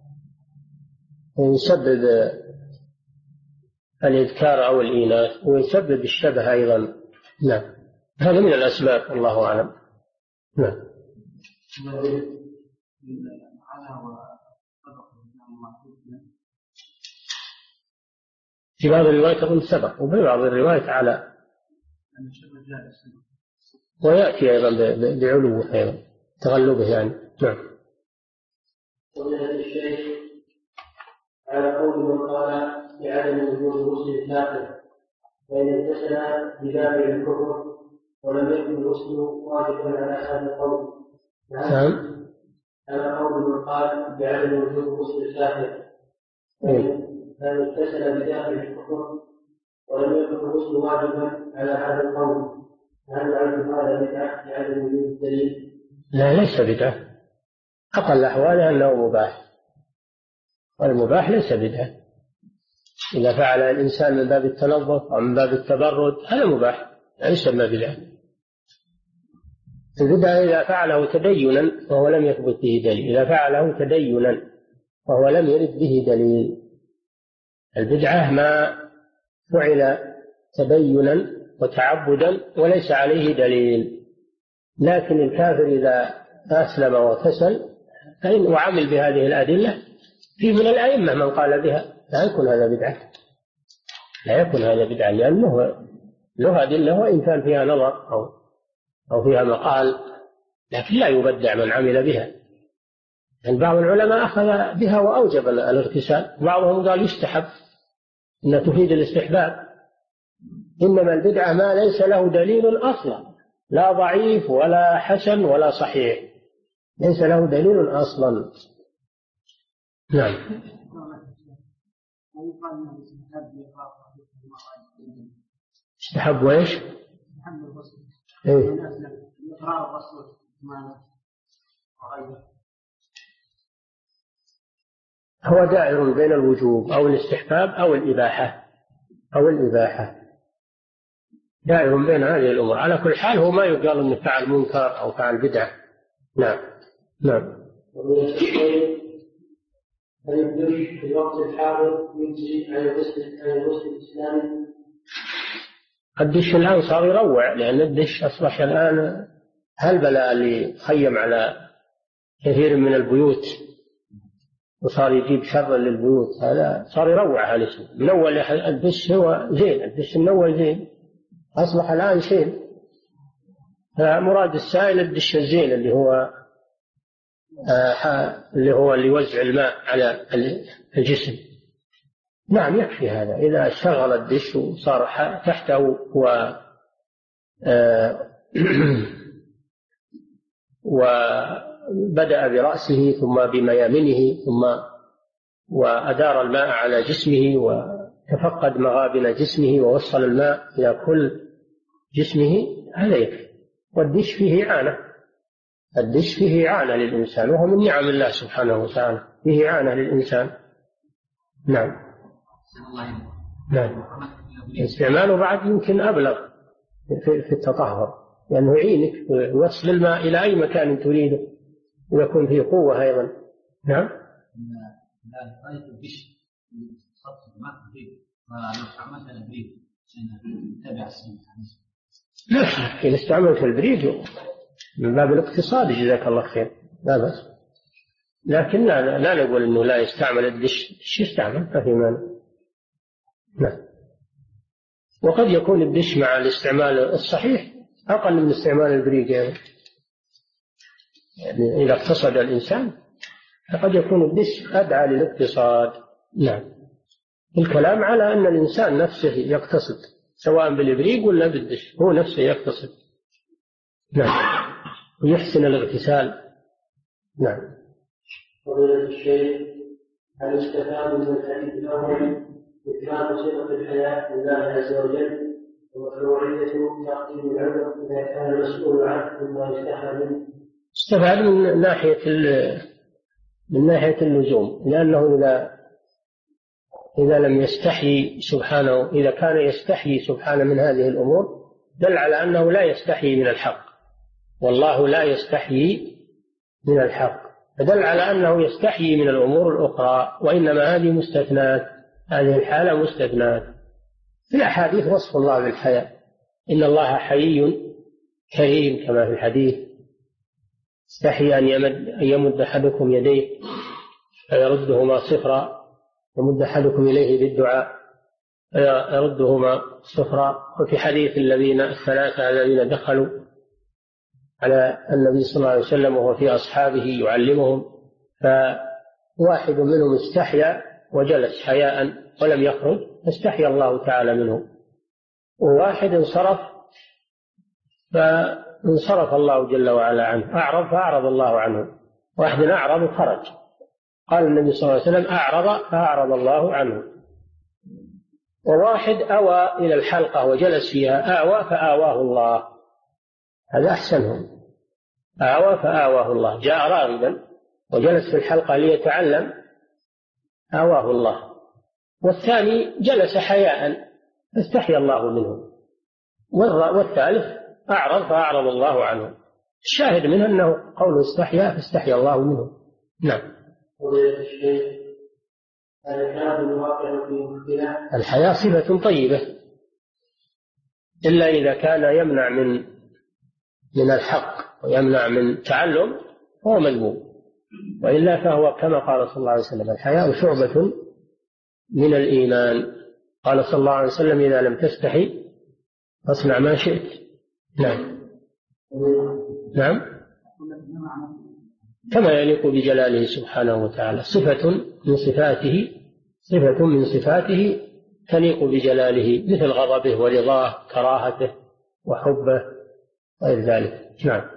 يسبب الإذكار أو الإيناث، ويسبب الشبه أيضا. نعم، هذا من الأسباب، الله أعلم. نعم. في بعض الروايات أظن سبق، وفي بعض الروايات على، ويأتي أيضا بعلوه أيضا تغلبه يعني. نعم. ومن الشيء على قول من قال بعدم وجود غسل الكافر، فإن اتصل بباب الكفر ولم يكن الغسل واجبا على هذا القول. نعم. على قول من قال بعدم وجود غسل الكافر، فإن اتصل بباب الكفر ولم يكن الغسل واجبا على هذا القول، هل يعد هذا بدعة بعدم وجود الدليل؟ لا، ليس بدعة، أقل أحواله أنه مباح، والمباح ليس بدعة. إذا فعل الإنسان من باب التنظف أو من باب التبرد هذا مباح، لا يسمى بدعة. البدعة إذا فعله تدينا وهو لم يثبت به دليل، إذا فعله تدينا وهو لم يرد به دليل. البدعة ما فعل تدينا وتعبدا وليس عليه دليل. لكن الكافر إذا أسلم واغتسل وعمل بهذه الأدلة، في من الأئمة من قال بها، لا يكون هذا بدعة، لأنه له أدلة وإن كان فيها نظر أو فيها مقال، لكن لا يبدع من عمل بها. يعني بعض العلماء أخذ بها وأوجب الاغتسال، بعضهم قال يستحب، إنها تفيد الاستحباب. إنما البدعة ما ليس له دليل أصلا، لا ضعيف ولا حسن ولا صحيح، ليس له دليل أصلا. نعم. استحب وإيش؟ إيه؟ هو دائر بين الوجوب أو الاستحباب أو الإباحة، دائر بين هذه الأمور. على كل حال هو ما يقال أنه فعل منكر أو فعل بدعة. نعم. نعم. هل الدش في الوقت الحاضر يجزي عن الغسل الإسلامي؟ الدش الآن صار يروع، لأن الدش أصبح الآن هالبلاء اللي خيم على كثير من البيوت وصار يجيب شر للبيوت، هذا صار يروع هالشيء. من أول الدش هو زين، الدش من أول زين، أصبح الآن شين. فمراد السائل الدش الزين اللي هو اللي يوزع الماء على الجسم. نعم يكفي هذا، إذا شغل الدش وصار تحته وبدأ برأسه ثم بميامنه وأدار الماء على جسمه وتفقد مغابن جسمه ووصل الماء إلى كل جسمه، هذا يكفي. والدش فيه عانة، الدش فيه عانة للإنسان، وهو من نعم الله سبحانه وتعالى، فيه عانة للإنسان. نعم. نعم. استعماله بعد يمكن أبلغ في التطهر، لأنه يعينك ويوصل الماء إلى أي مكان تريده ويكون فيه قوة أيضا. نعم. لا، إذا استعملت البريد من باب الاقتصاد جزاك الله خير، لا بأس، لكن لا نقول إنه لا يستعمل الدش يستعمل، ما في مانع. نعم. وقد يكون الدش مع الاستعمال الصحيح أقل من استعمال البريد، يعني إذا اقتصد الإنسان فقد يكون الدش أدعى للاقتصاد. نعم. الكلام على أن الإنسان نفسه يقتصد، سواء بالإبريق ولا بالدش، هو نفسه يقتصد. نعم. ويحسن الاغتسال. نعم. فضيلة الشيخ، هل استفاد من الحديث الأول إكرام صفة الحياة لله عز وجل ومشروعية تقديم العذر إذا كان المسؤول عنه مما يستحى منه؟ استفاد من ناحية اللزوم، لأنه إذا لم يستحي سبحانه، إذا كان يستحي سبحانه من هذه الأمور دل على أنه لا يستحي من الحق، والله لا يستحي من الحق، فدل على أنه يستحي من الأمور الأخرى، وإنما هذه مستثنات، هذه الحالة مستثنات. في الأحاديث وصف الله بالحياء، إن الله حيي كريم كما في الحديث، استحي أن يمد أحدكم يديه فيردهما صفرا، يمد أحدكم إليه بالدعاء فيردهما صفرا. وفي حديث الثلاثة الذين دخلوا على النبي صلى الله عليه وسلم وهو في أصحابه يعلمهم، فواحد منهم استحيا وجلس حياء ولم يخرج فاستحيا الله تعالى منه، وواحد انصرف فانصرف الله جل وعلا عنه، أعرض فأعرض الله عنه، واحد أعرض وخرج، قال النبي صلى الله عليه وسلم أعرض فأعرض الله عنه. وواحد أوى إلى الحلقة وجلس فيها، آوى فآواه الله، هذا أحسنهم، آوى فآواه الله، جاء راغبا وجلس في الحلقة ليتعلم، آواه الله. والثاني جلس حياء فاستحيا الله منه، والثالث أعرض فأعرض الله عنه. الشاهد منه أنه قوله استحيا فاستحيا الله منه. نعم. الحياة صفة طيبة، إلا إذا كان يمنع من الحق ويمنع من تعلم هو مذموم، وإلا فهو كما قال صلى الله عليه وسلم الحياء شعبة من الإيمان. قال صلى الله عليه وسلم إذا لم تستحي فاصنع ما شئت. نعم. نعم، كما يليق بجلاله سبحانه وتعالى، صفة من صفاته تليق بجلاله، مثل غضبه ورضاه، كراهته وحبه غير ذلك. نعم.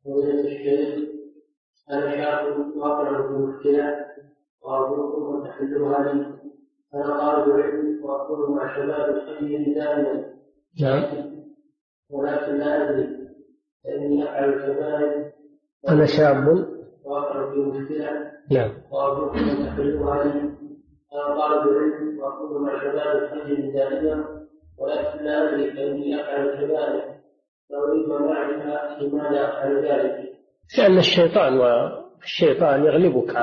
أنا شاب واقع في مشكلة وأرجوكم أن تحلوها لي. أنا طالب علم وأكون مع شباب الحي دائما. نعم. ولكن لا أدري فإني أفعل الكبائر. أنا شاب واقع في مشكلة. نعم. وأرجوكم أن تحلوها لي. أنا طالب علم وأكون مع شباب الحي دائما، ولكن لا أدري فإني أفعل الكبائر. أريد أن أعرف لماذا أفعل ذلك. لأن الشيطان يغلبك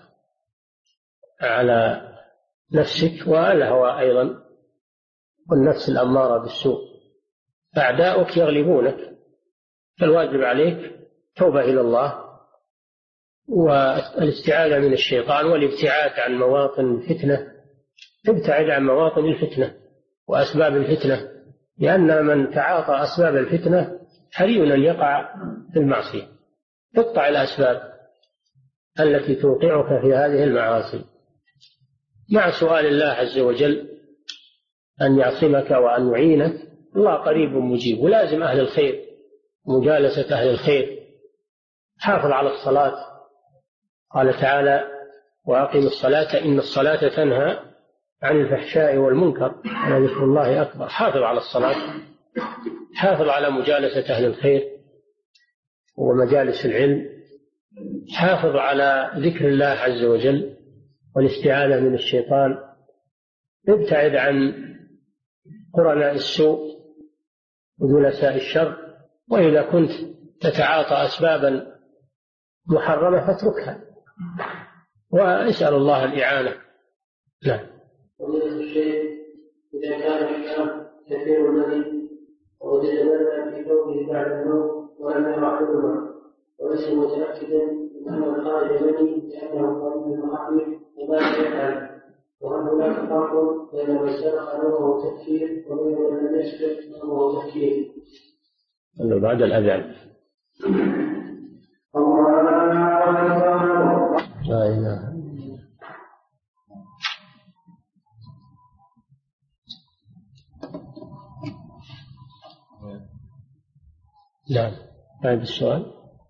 على نفسك والهوى أيضا، والنفس الأمارة بالسوء، أعداؤك يغلبونك، فالواجب عليك توبة إلى الله والاستعاذة من الشيطان والابتعاد عن مواطن الفتنة. ابتعد عن مواطن الفتنة وأسباب الفتنة، لأن من تعاطى أسباب الفتنة حري أن يقع في المعصية. اقطع الأسباب التي توقعك في هذه المعاصي، مع سؤال الله عز وجل أن يعصمك وأن يعينك. الله قريب مجيب، ولازم أهل الخير، مجالسة أهل الخير. حافظ على الصلاة، قال تعالى: وأقم الصلاة إن الصلاة تنهى عن الفحشاء والمنكر ولذكر الله أكبر. حافظ على الصلاة، حافظ على مجالسة أهل الخير ومجالس العلم، حافظ على ذكر الله عز وجل والاستعاذة من الشيطان، ابتعد عن قرناء السوء وجلساء الشر. وإذا كنت تتعاطى أسبابا محرمة فاتركها واسأل الله الإعانة. نعم. إذا كان الشاب كثير المني ووجد بلدا في ثوبه بعد النوم ولم يرى حلما وليس متأكدا أنه خارج مني لأنه قريب المحرم، لماذا يفعل؟ وهل هناك فرق بين من سبق نومه تفكير وبين من لم يسبق نومه تفكير؟ بعد الأذان. لا إله. نعم. بعد السؤال.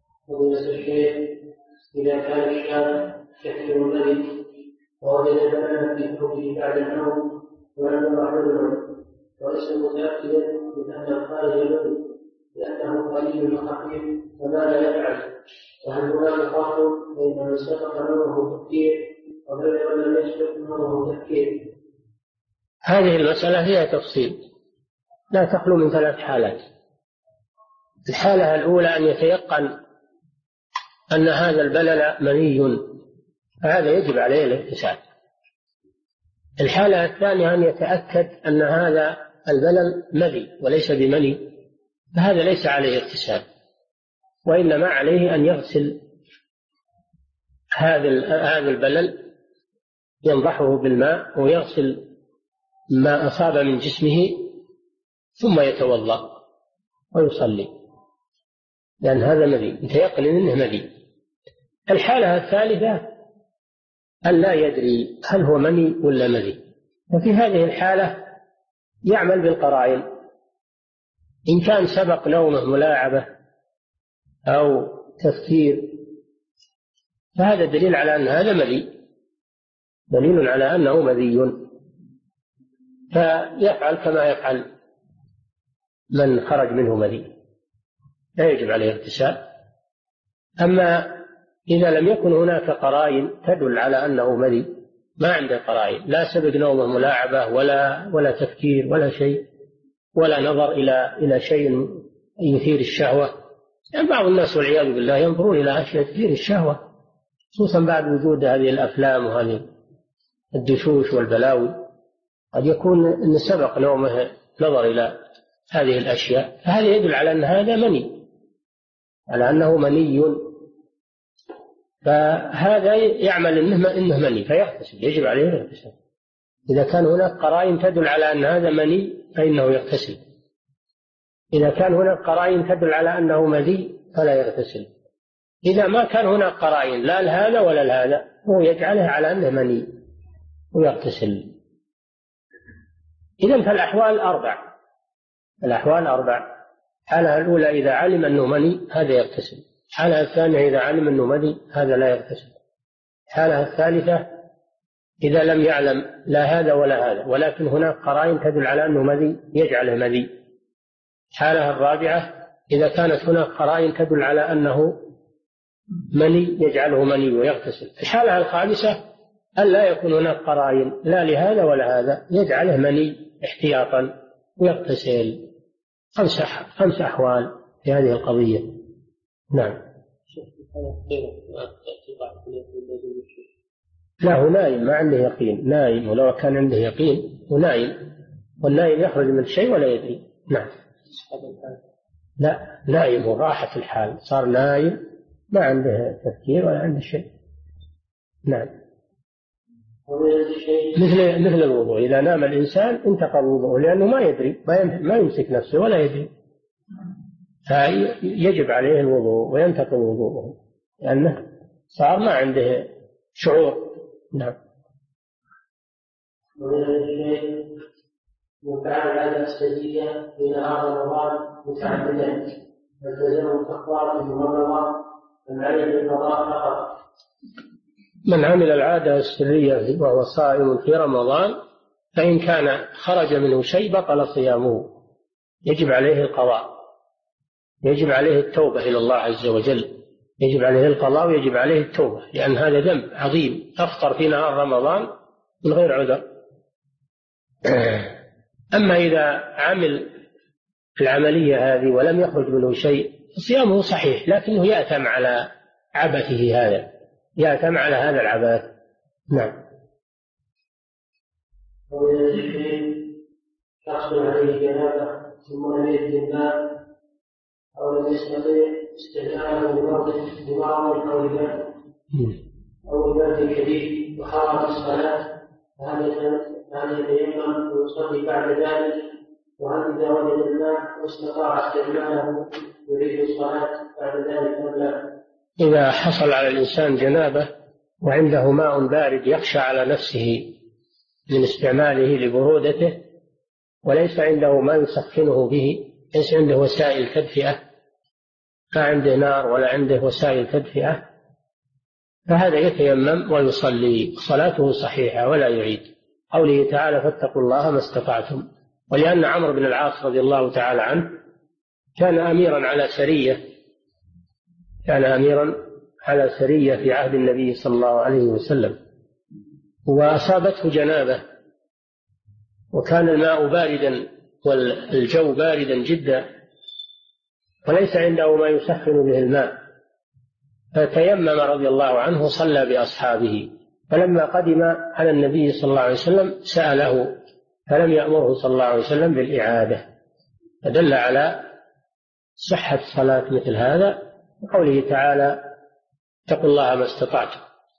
إذا كان الشاب كثير المني ووجد بلدا في ثوبه بعد النوم ولم يرى حلما وليس متأكدا من أن الخارج منه لأنه قليل وخفيف، فماذا يفعل؟ وهل هناك فرق بين من سبق نومه تفكير وبين من لم يسبق نومه تفكير؟ هذه المسألة فيها تفصيل، لا تخلو من 3 حالات. الحالة الأولى أن يتيقن أن هذا البلل مني، فهذا يجب عليه الاغتسال. الحالة الثانية أن يتأكد أن هذا البلل مذي وليس بمني، فهذا ليس عليه اغتسال، وإنما عليه أن يغسل هذا البلل، ينضحه بالماء ويغسل ما أصاب من جسمه ثم يتوضأ ويصلي، لأن هذا مذي، يتيقن أنه مذي. الحالة الثالثة أن لا يدري هل هو مني ولا مذي، وفي هذه الحالة يعمل بالقرائن. إن كان سبق نومه ملاعبة أو تفكير فهذا دليل على أن هذا مذي، دليل على أنه مذي، فيفعل كما يفعل من خرج منه مذي، لا يجب عليه اغتسال. أما إذا لم يكن هناك قرائن تدل على أنه مذي، ما عنده قرائن، لا سبق نومه ملاعبة ولا تفكير ولا شيء، ولا نظر إلى شيء يثير الشهوة. يعني بعض الناس والعياذ بالله ينظرون إلى أشياء تثير الشهوة، خصوصا بعد وجود هذه الأفلام وهذه الدشوش والبلاوي، قد يكون أن سبق نومه نظر إلى هذه الأشياء، فهذا يدل على أن هذا مني، على أنه مني، فهذا يعمل إنه مني فيغتسل، يجب عليه الاغتسال. إذا كان هناك قرائن تدل على أن هذا مني فإنه يغتسل. إذا كان هناك قرائن تدل على أنه مذي فلا يغتسل. إذا ما كان هناك قرائن لا لهذا ولا لهذا هو يجعله على أنه مني ويغتسل. إذن فالأحوال أربع. الأحوال أربع: الحالة الأولى إذا علم أنه مني هذا يغتسل، الحالة الثانية إذا علم أنه مذي هذا لا يغتسل، الحالة الثالثة إذا لم يعلم لا هذا ولا هذا ولكن هناك قرائن تدل على أنه مذي يجعله مذي، الحالة الرابعة إذا كانت هناك قرائن تدل على أنه مني يجعله مني ويغتسل، الحالة الخامسة ألا يكون هناك قرائن لا لهذا ولا هذا يجعله مني احتياطا ويغتسل. خمس أحوال في هذه القضية. نعم. لا هو نايم ما عنده يقين، نايم، ولو كان عنده يقين ونايم، والنايم يخرج من شيء ولا يدري. نعم. لا نايم وراحة الحال، صار نايم ما عنده تفكير ولا عنده شيء. نعم. مثل الوضوء، إذا نام الإنسان انتقض وضوءه لأنه ما يدري، ما يمسك نفسه ولا يدري، فيجب عليه الوضوء وينتقض وضوءه لأنه صار ما عنده شعور. نعم. وكان العادة السرية في نهار رمضان متعددا فالتزموا كفارة من رمضان من عليه القضاء فقط. من عمل العادة السرية وهو صائم في رمضان فإن كان خرج منه شيء بطل صيامه، يجب عليه القضاء، يجب عليه التوبة إلى الله عز وجل، يجب عليه القضاء ويجب عليه التوبة، لأن هذا ذنب عظيم، أفطر في نهار رمضان من غير عذر. أما إذا عمل العملية هذه ولم يخرج منه شيء صيامه صحيح، لكنه يأثم على عبثه هذا، يأثم على هذا العبث. نعم. شخص عليه جنابة ثم لم يجد الماء أو لم يستطيع استعماله بمرض أو إبادة كبير وحرم الصلاة، فهل يتيمم ويصلي بعد ذلك؟ وهل إذا وجد الماء واستطاع استعماله يريد الصلاة بعد ذلك أم لا؟ إذا حصل على الإنسان جنابة وعنده ماء بارد يخشى على نفسه من استعماله لبرودته وليس عنده ما يسخنه به، ليس عنده وسائل تدفئة، ما عنده نار ولا عنده وسائل تدفئة، فهذا يتيمم ويصلي صلاته صحيحة ولا يعيد. قوله تعالى فاتقوا الله ما استطعتم. ولأن عمرو بن العاص رضي الله تعالى عنه كان أميرا على سرية في عهد النبي صلى الله عليه وسلم، وأصابته جنابة وكان الماء باردا والجو باردا جدا وليس عنده ما يسخن به الماء، فتيمم رضي الله عنه وصلى بأصحابه، فلما قدم على النبي صلى الله عليه وسلم سأله فلم يأمره صلى الله عليه وسلم بالإعادة، فدل على صحة الصلاة مثل هذا. وقوله تعالى اتقوا الله ما استطعتم،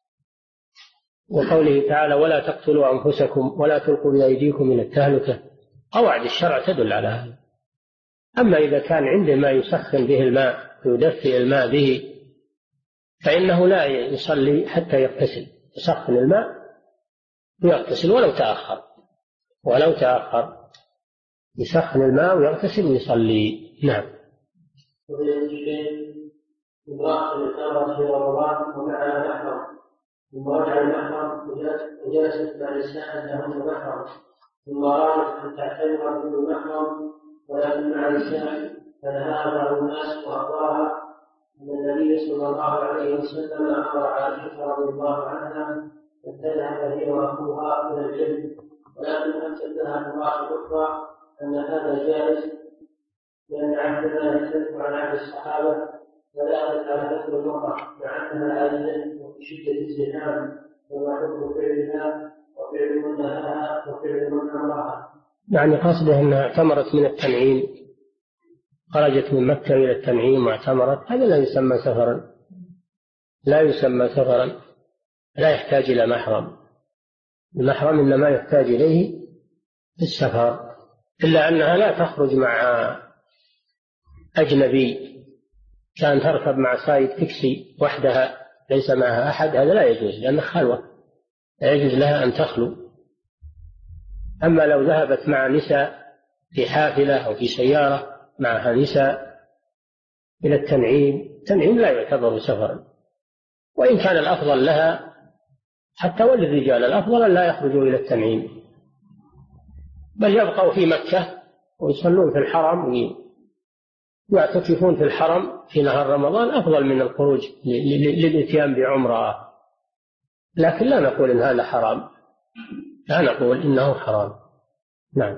وقوله تعالى ولا تقتلوا أنفسكم ولا تلقوا بأيديكم إلى التهلكة، قواعد الشرع تدل على هذا. أما إذا كان عنده ما يسخن به الماء ويدفئ الماء به فإنه لا يصلي حتى يغتسل، يسخن الماء ويغتسل ولو تأخر يسخن الماء ويغتسل ويصلي. نعم. امرأة الإقامة في رمضان ومعها محرم، ثم رجع المحرم وجلست مع نساء لهن محرم، ثم أرادت أن تعتمر بدون محرم ولكن مع نساء، فنهاها بعض الناس وأخبرها أن النبي صلى الله عليه وسلم أخبر عائشة رضي الله عنها فاتجهت هي وأخوها إلى الجنة، ولكن أمسك لها امرأة أخرى أن هذا جائز لأن عهدنا يختلف عن عهد الصحابة، فلا على نفس المرأة مع أنها عاجزة وفي شدة الزحام، وما حكم فعلها وفعل من نهاها وفعل من أمرها. يعني قصده أنها اعتمرت من التنعيم، خرجت من مكة إلى التنعيم واعتمرت، هذا لا يسمى سفرا، لا يحتاج إلى محرم. المحرم إنما يحتاج إليه في السفر، إلا أنها لا تخرج مع أجنبي كان تركب مع سايق تكسي وحدها ليس معها أحد، هذا لا يجوز لأنه خلوة، لا يجوز لها أن تخلو. أما لو ذهبت مع نساء في حافلة أو في سيارة معها نساء إلى التنعيم لا يعتبر سفرا، وإن كان الأفضل لها حتى وللرجال الأفضل أن لا يخرجوا إلى التنعيم، بل يبقوا في مكة ويصلون في الحرم ويعتكفون في الحرم في نهار رمضان أفضل من الخروج للإتيان بعمرة. لكن لا نقول إن هذا حرام، لا نقول إنه حرام. نعم.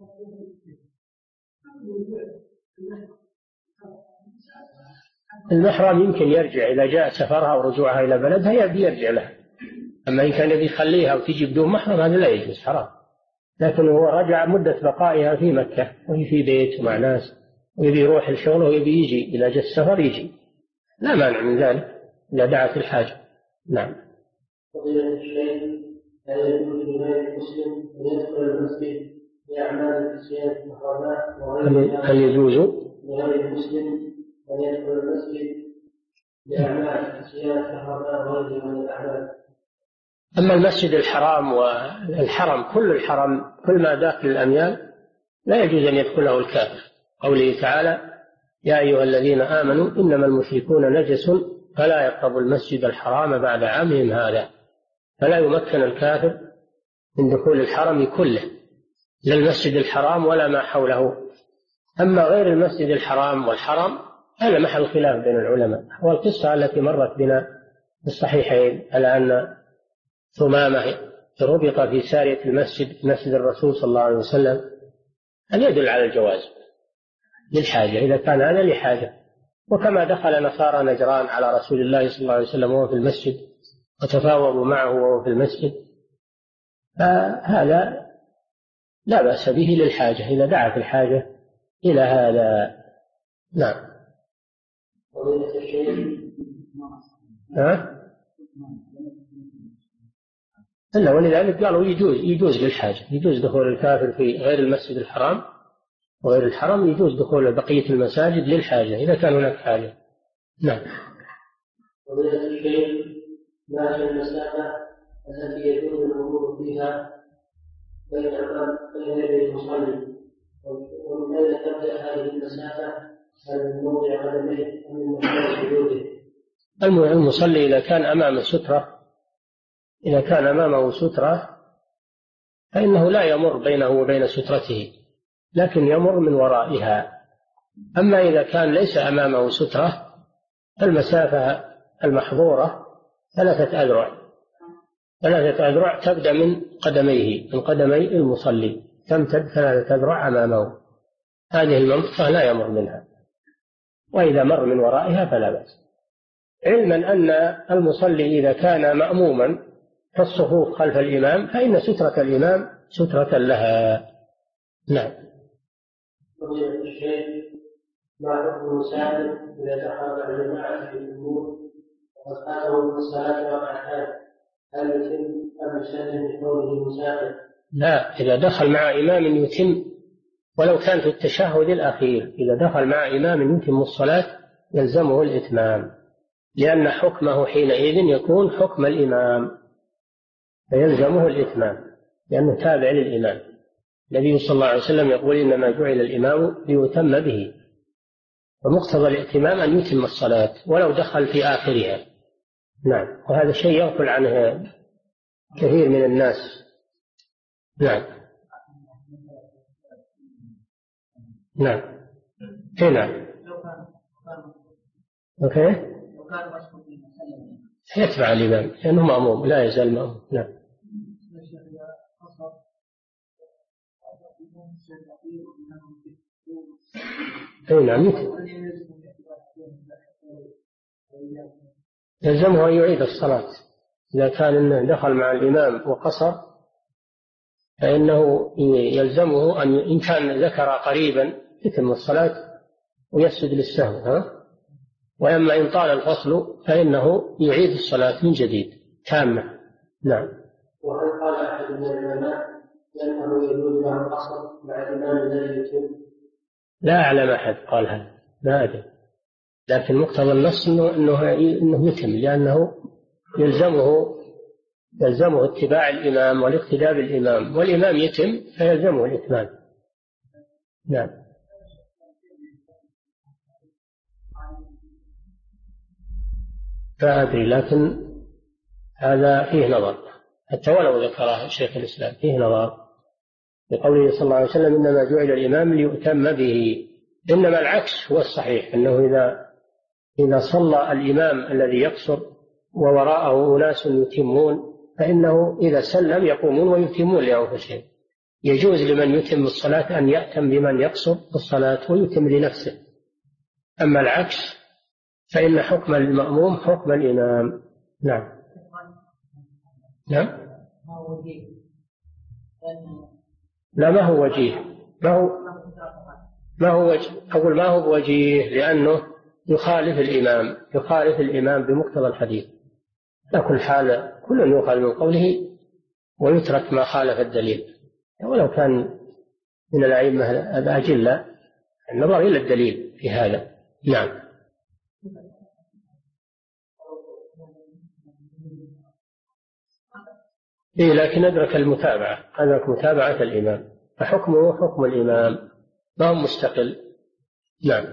المحرم يمكن يرجع إذا جاء سفرها ورجوعها إلى بلدها يرجع لها، أما إن كان يبي يخليها وتجي بدون محرم هذا لا يجوز، حرام. لكن هو رجع مدة بقائها في مكة وهي في بيت ومع ناس ويبي يروح الشغل ويبي يجي، إذا جاء السفر يجي، لا مانع من ذلك إذا دعت الحاجة. نعم. فضيلة الشيخ، لا يجوز لغير المسلم أن يدخل المسجد لأعمال تسوية المحرمات، هل يجوز لغير المسلم أن يدخل المسجد لأعمال تسوية المحرمات وغيرها من الأعمال؟ أما المسجد الحرام والحرم كل الحرم كل ما داخل الأميال لا يجوز أن يدخله الكافر، قوله تعالى: يا أيها الذين آمنوا إنما المشركون نجس فلا يقربوا المسجد الحرام بعد عامهم هذا، فلا يمكن الكافر من دخول الحرم كله، لا المسجد الحرام ولا ما حوله. أما غير المسجد الحرام والحرم هذا محل خلاف بين العلماء، والقصة التي مرت بنا في الصحيحين على أن ثمامة ربط في سارية المسجد مسجد الرسول صلى الله عليه وسلم، أن يدل على الجواز للحاجة إذا كان هذا لحاجة. وكما دخل نصارى نجران على رسول الله صلى الله عليه وسلم وهو في المسجد وتفاوضوا معه وهو في المسجد، فهذا لا بأس به للحاجة إذا دعت الحاجة إلى هذا. نعم. إلا ولذلك قالوا يجوز للحاجة، يجوز دخول الكافر في غير المسجد الحرام وغير الحرم، يجوز دخول بقية المساجد للحاجة إذا كان هناك حاجة. نعم. فضيلة الشيخ، ما هي المسافة التي يجوز الوضوء فيها بين يدي المصلي، ومن أين تبدأ هذه المسافة؟ هل من موضع قدميه أم من مكان سجوده؟ المصلي إذا كان أمامه سترة فإنه لا يمر بينه وبين سترته، لكن يمر من ورائها. أما إذا كان ليس أمامه سترة فالمسافة المحظورة 3 أذرع تبدأ من قدميه، من قدمي المصلي تمتد 3 أذرع أمامه، هذه المنطقة لا يمر منها، وإذا مر من ورائها فلا بأس، علما أن المصلي إذا كان مأموما في الصفوف خلف الإمام فإن سترة الإمام سترة لها. نعم. فضيلة الشيخ، ما حكم المسافر إذا دخل الجماعة في الأمور وقد فاته الصلاة ركعتان، هل يتم أم يسلم لكونه مسافر؟ لا، إذا دخل مع إمام يتم، ولو كان في التشهد الأخير، إذا دخل مع إمام يتم الصلاة يلزمه الإتمام، لأن حكمه حينئذ يكون حكم الإمام، فيلزمه الإتمام لأنه تابع للإمام. النبي صلى الله عليه وسلم يقول: إنما جعل الإمام ليتم به، ومقتضى الائتمام أن يتم الصلاة ولو دخل في آخرها. نعم. وهذا شيء يغفل عنه كثير من الناس. نعم. نعم. نعم. أوكي. يتبع الإمام لأنه مأموم، لا يزال مأموم. نعم. نعم. يلزمه أن يعيد الصلاة إذا كان إنه دخل مع الإمام وقصر، فإنه يلزمه أن إن كان ذكر قريبا يتم الصلاة ويسجد للسهو، وأما إن طال الفصل فإنه يعيد الصلاة من جديد تامة. نعم. وهل قال أحد من العلماء لأنه يجوز له القصر مع الإمام الذي يتم؟ لا أعلم أحد قال هذا، ما أدري، لكن مقتضى النص إنه يتم، لأنه يلزمه اتباع الإمام والاقتداء بالإمام، والإمام يتم فيلزمه الإتمام. نعم. فأدري، لكن هذا فيه نظر، حتى ولو ذكره شيخ الإسلام فيه نظر، بقوله صلى الله عليه وسلم إنما جعل الإمام ليؤتم به. إنما العكس هو الصحيح، أنه إذا صلى الإمام الذي يقصر ووراءه أناس يتمون، فإنه إذا سلم يقومون ويتمون لأنفسهم. يجوز لمن يتم الصلاة أن يأتم بمن يقصر الصلاة ويتم لنفسه. أما العكس فإن حكم المأموم حكم الإمام. نعم. نعم. لا، ما هو وجيه، ما هو بوجيه، لأنه يخالف الإمام بمقتضى الحديث. لكل حال كل يؤخذ من قوله ويترك ما خالف الدليل، ولو كان من الأئمة الأجلة، النظر إلى الدليل في هذا. نعم. لكن أدرك متابعة الإمام، فحكمه حكم الإمام، ما هو مستقل. نعم.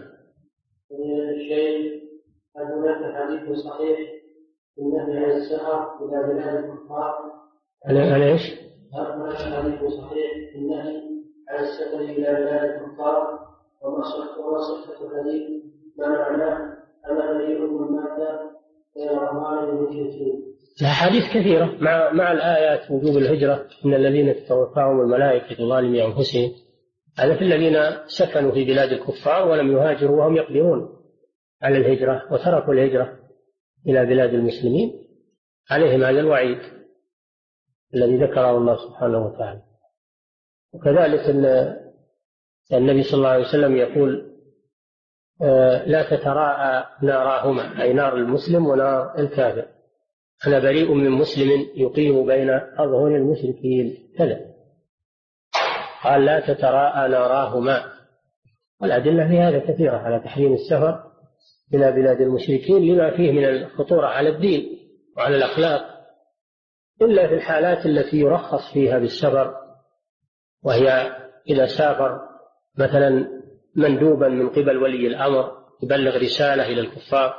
الشيء هل هناك حديث صحيح في النهي عن السفر إلى بلاد الكفار؟ هل إيش؟ هل هناك حديث صحيح في النهي عن السفر إلى بلاد الكفار؟ وما صحة الحديث؟ ما معناه؟ أما بريء من مات إلى رمضان المشركين. الأحاديث كثيرة مع الآيات وجوب الهجرة، إن الذين تتوفاهم الملائكة ظالمي أنفسهم، هذا في الذين سكنوا في بلاد الكفار ولم يهاجروا وهم يقدرون على الهجرة وتركوا الهجرة إلى بلاد المسلمين، عليهم هذا الوعيد الذي ذكره الله سبحانه وتعالى. وكذلك النبي صلى الله عليه وسلم يقول لا تتراءى ناراهما، أي نار المسلم ونار الكافر. أنا بريء من مسلم يقيم بين أظهر المشركين كذا، قال لا تتراءى ناراهما. والأدلة في هذا كثيرة على تحريم السفر إلى بلاد المشركين لما فيه من الخطورة على الدين وعلى الأخلاق، إلا في الحالات التي يرخص فيها بالسفر، وهي إذا سافر مثلا مندوبا من قبل ولي الأمر يبلغ رسالة إلى الكفار،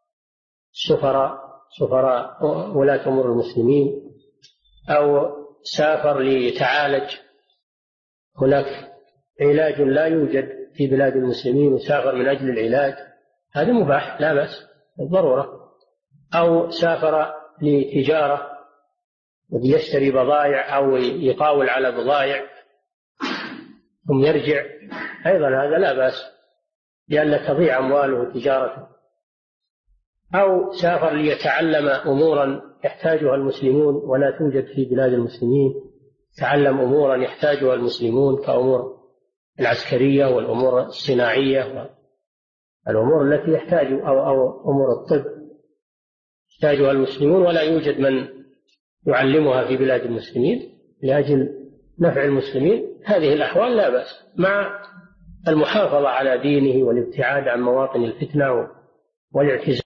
سفراء ولاة أمور المسلمين، أو سافر ليتعالج، هناك علاج لا يوجد في بلاد المسلمين وسافر من أجل العلاج، هذا مباح لا بأس بالضرورة. أو سافر لتجارة يشتري بضائع أو يقاول على بضائع ثم يرجع، أيضا هذا لا بأس، لأن تضيع أمواله وتجارته. أو سافر ليتعلم أمورا يحتاجها المسلمون ولا توجد في بلاد المسلمين، تعلم أمورا يحتاجها المسلمون كأمور العسكرية والأمور الصناعية، الأمور التي أو أمور الطب يحتاجها المسلمون ولا يوجد من يعلمها في بلاد المسلمين لأجل نفع المسلمين، هذه الأحوال لا بأس، مع المحافظة على دينه والابتعاد عن مواطن الفتنة والاعتزال.